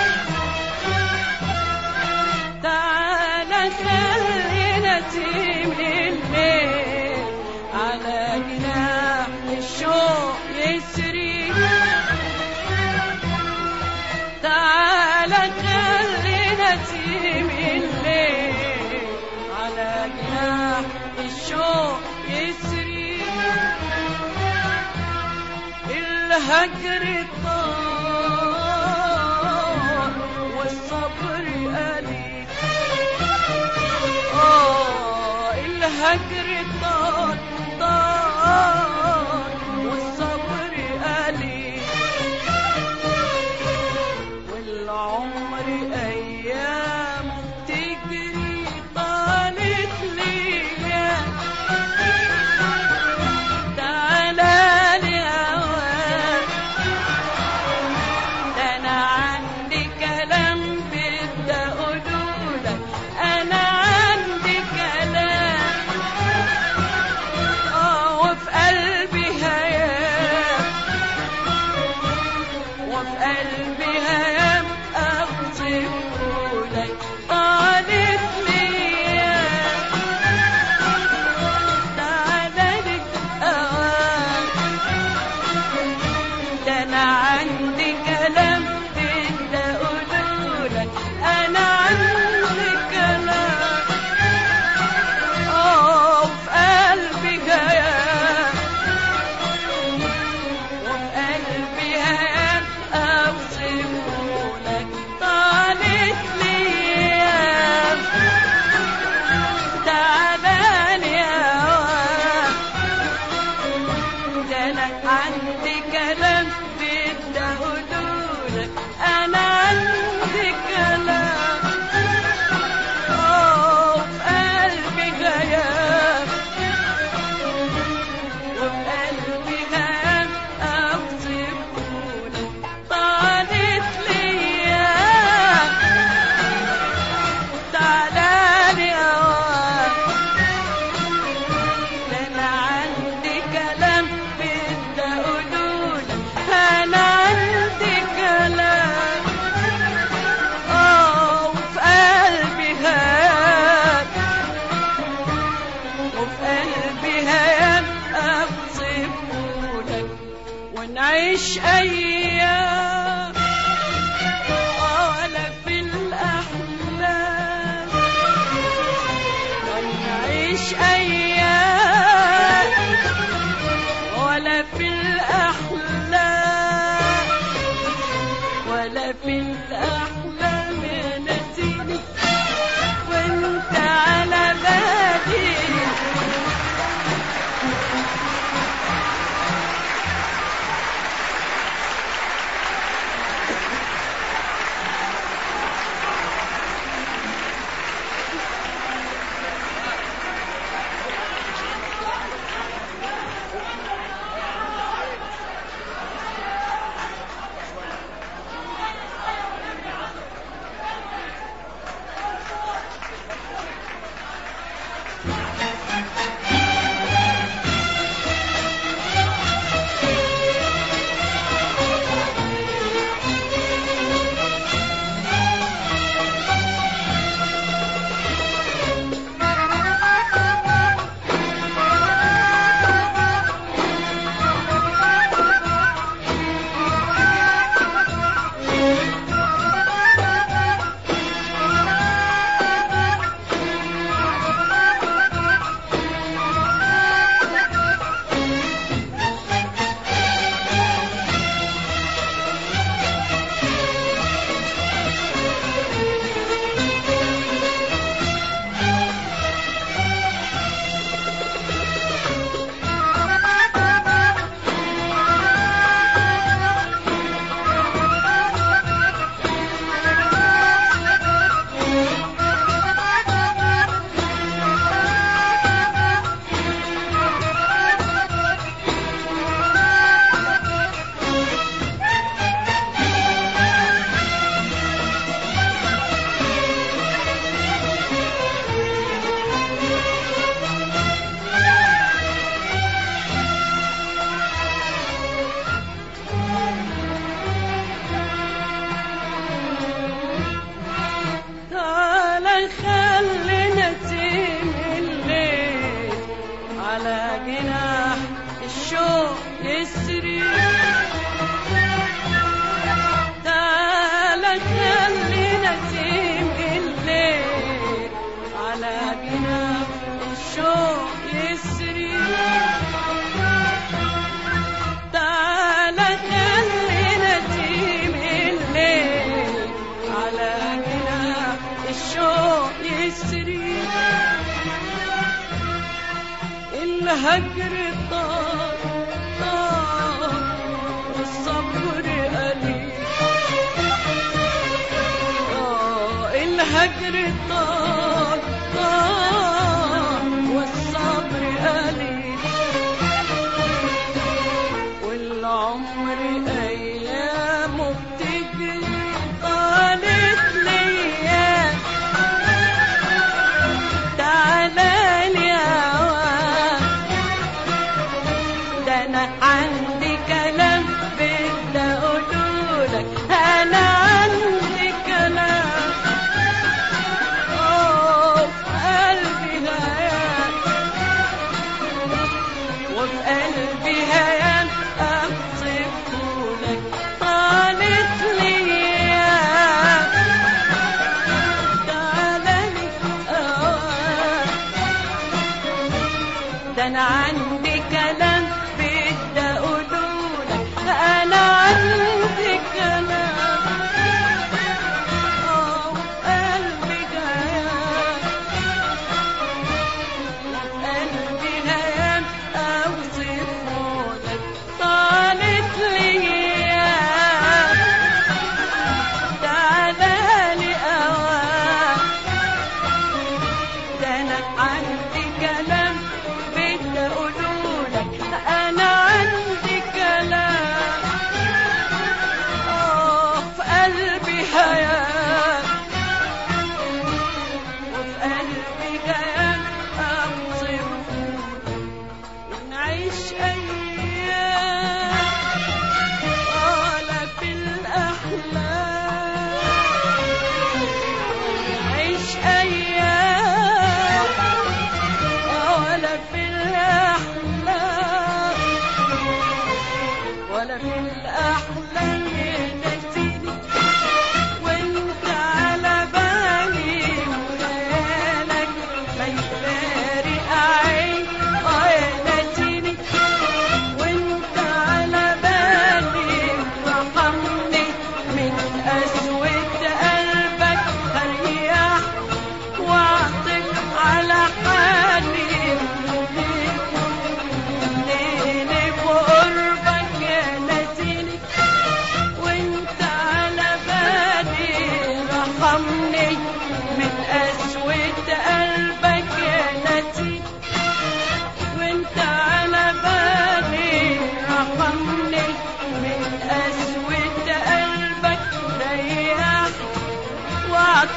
تعالى خلي نسيم الليل على جناح الشوق يسري تعالى خلي نسيم الليل على جناح الشوق يسري الهجر طال والصبر قليل الهجر طال والصبر قليل والعمر ايامه بتجري طالت ليا تعالى لي قلبي هيام أوصفهولك طالت ليا تعالى لك أوام ده أنا عندي كلام بدي أقولهولك أنا عندي كلام في قلبي هيام وفي قلبي هيام أوصفهولك في الأحلام نسيني وانت على بالي. الهجر طار طار والصبر قليل. الهجر طار طار والصبر قليل، والعمر أيامه بتجري طالت ليا. تعالى لي أنا عندي كلام بدي أقولولك، أنا عندي كلام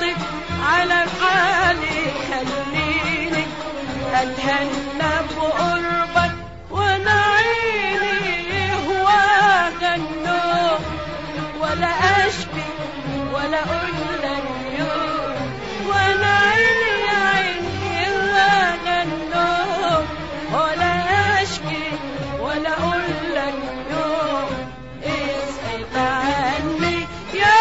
واعطف على حالي، خليني اتهنى بقربك وانا عيني هواك النوم، ولا اشكي ولا اقول لك يوم، وانا عيني يا عيني هواك النوم، ولا اشكي ولا اقول لك يوم. اسأل عني يا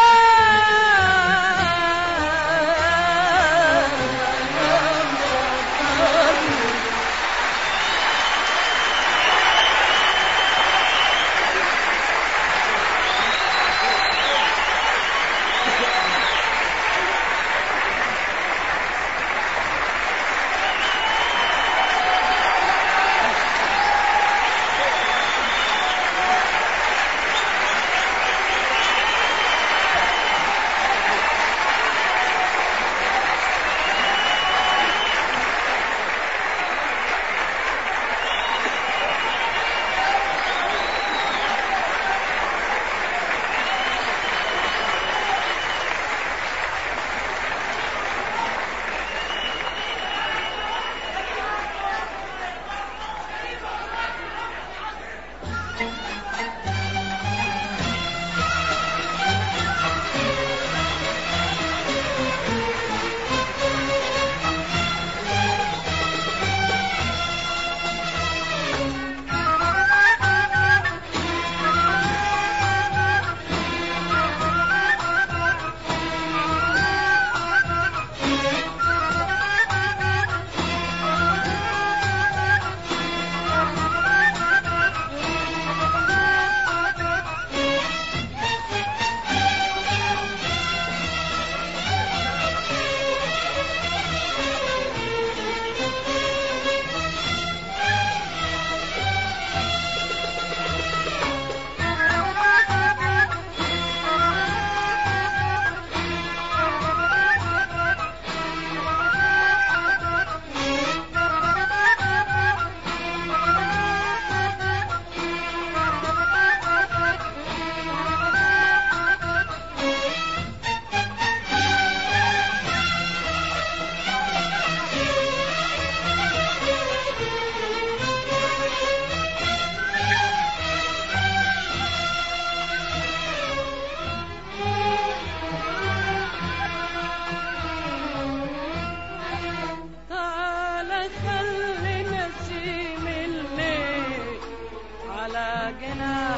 جناح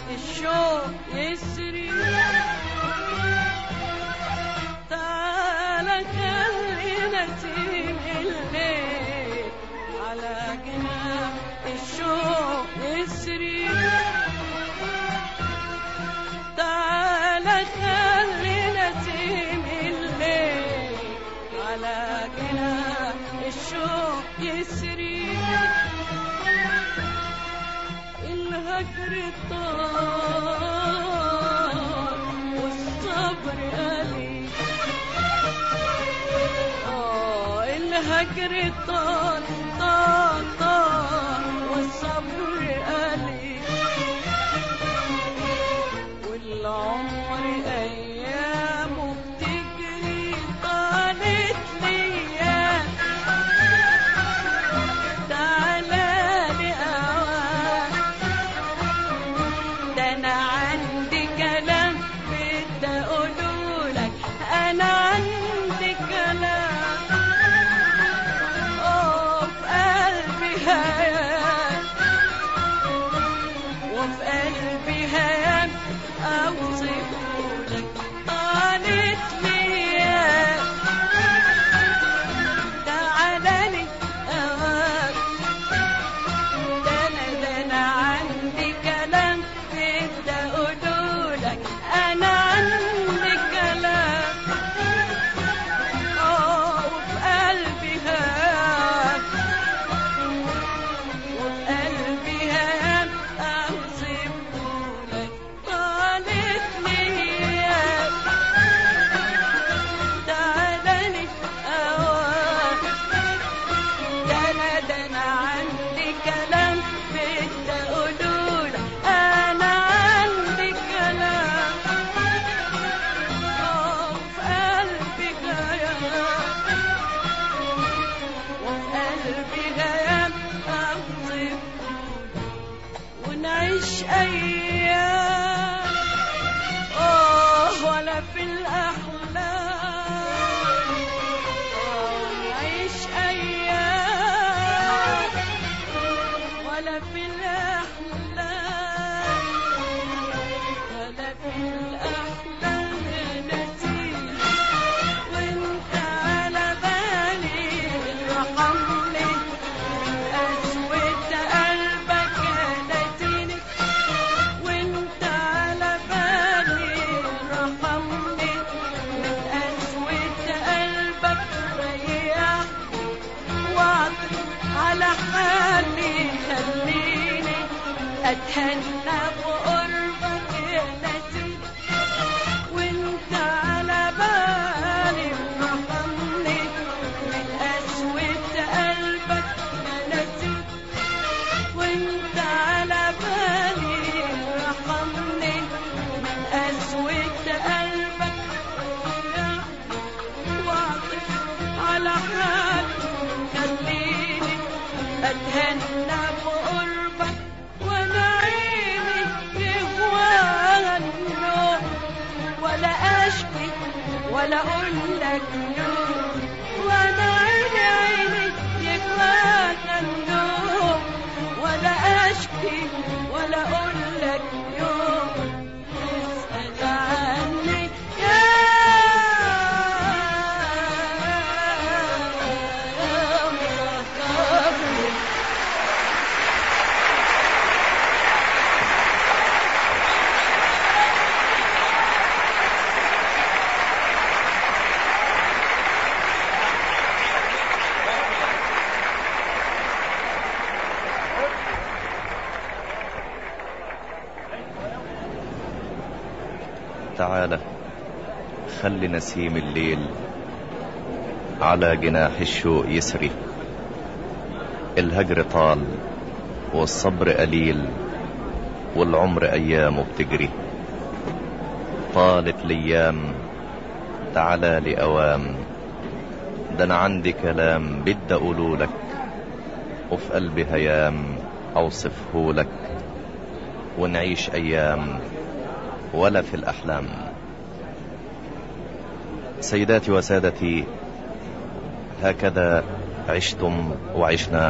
الشوق يسري، تعالى خلي نسيم الليل على جناح الشوق يسري، تعالى خلي نسيم الليل على جناح الشوق يسري. الهجر طار والصبر قليل، الهجر طار طار طار والصبر قليل، والعمر ايامه بتجري طالت ليام، تعالى لي اوام، ده انا عندي كلام بدي اقولهولك، انا عندي كلام أتهنى بقربك يا نسيم، وانت على بالي رحمني من قسوة قلبك يا نسيم، وانت على بالي رحمني من قسوة قلبك، واعطف على حالي خليني أتهنى بقربك، وانا عيني يهواها النوم، ولا أشكي ولا أقول لك يوم، وانا عيني يهواها النوم، ولا أشكي ولا أقول لك يوم، اسأل عني يا مصطفى. تعالى خلي نسيم الليل على جناح الشوق يسري، الهجر طال والصبر قليل والعمر أيامه بتجري، طالت الأيام تعالى لأوام، ده أنا عندي كلام بدي أقولولك، وفي قلبي هيام أوصفهولك، ونعيش أيام ولا في الأحلام. سيداتي وسادتي، هكذا عشتم وعشنا،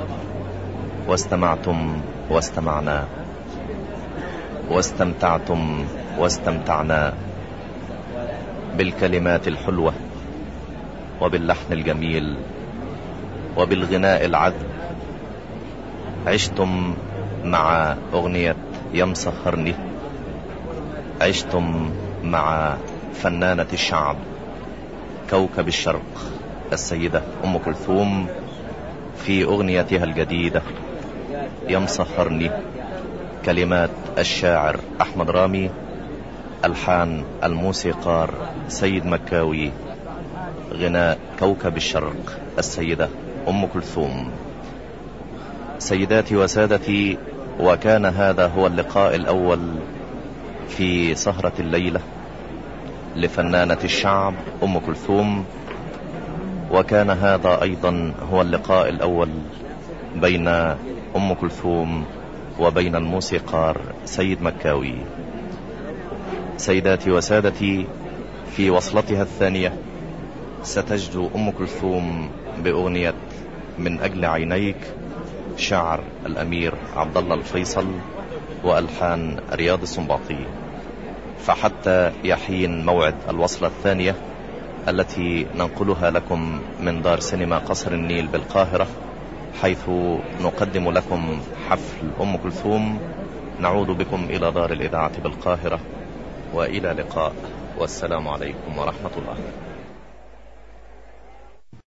واستمعتم واستمعنا، واستمتعتم واستمتعنا بالكلمات الحلوة وباللحن الجميل وبالغناء العذب. عشتم مع أغنية يا مسهرني، عشتم مع فنانة الشعب كوكب الشرق السيدة أم كلثوم في أغنيتها الجديدة يا مسهرني، كلمات الشاعر أحمد رامي، ألحان الموسيقار سيد مكاوي، غناء كوكب الشرق السيدة أم كلثوم. سيداتي وسادتي، وكان هذا هو اللقاء الأول في سهرة الليلة لفنانة الشعب أم كلثوم، وكان هذا أيضا هو اللقاء الأول بين أم كلثوم وبين الموسيقار سيد مكاوي. سيداتي وسادتي، في وصلتها الثانية ستجدو أم كلثوم بأغنية من أجل عينيك، شعر الأمير عبد الله الفيصل وألحان رياض السنباطي. فحتى يحين موعد الوصلة الثانية التي ننقلها لكم من دار سينما قصر النيل بالقاهرة، حيث نقدم لكم حفل أم كلثوم، نعود بكم إلى دار الإذاعة بالقاهرة، وإلى لقاء، والسلام عليكم ورحمة الله.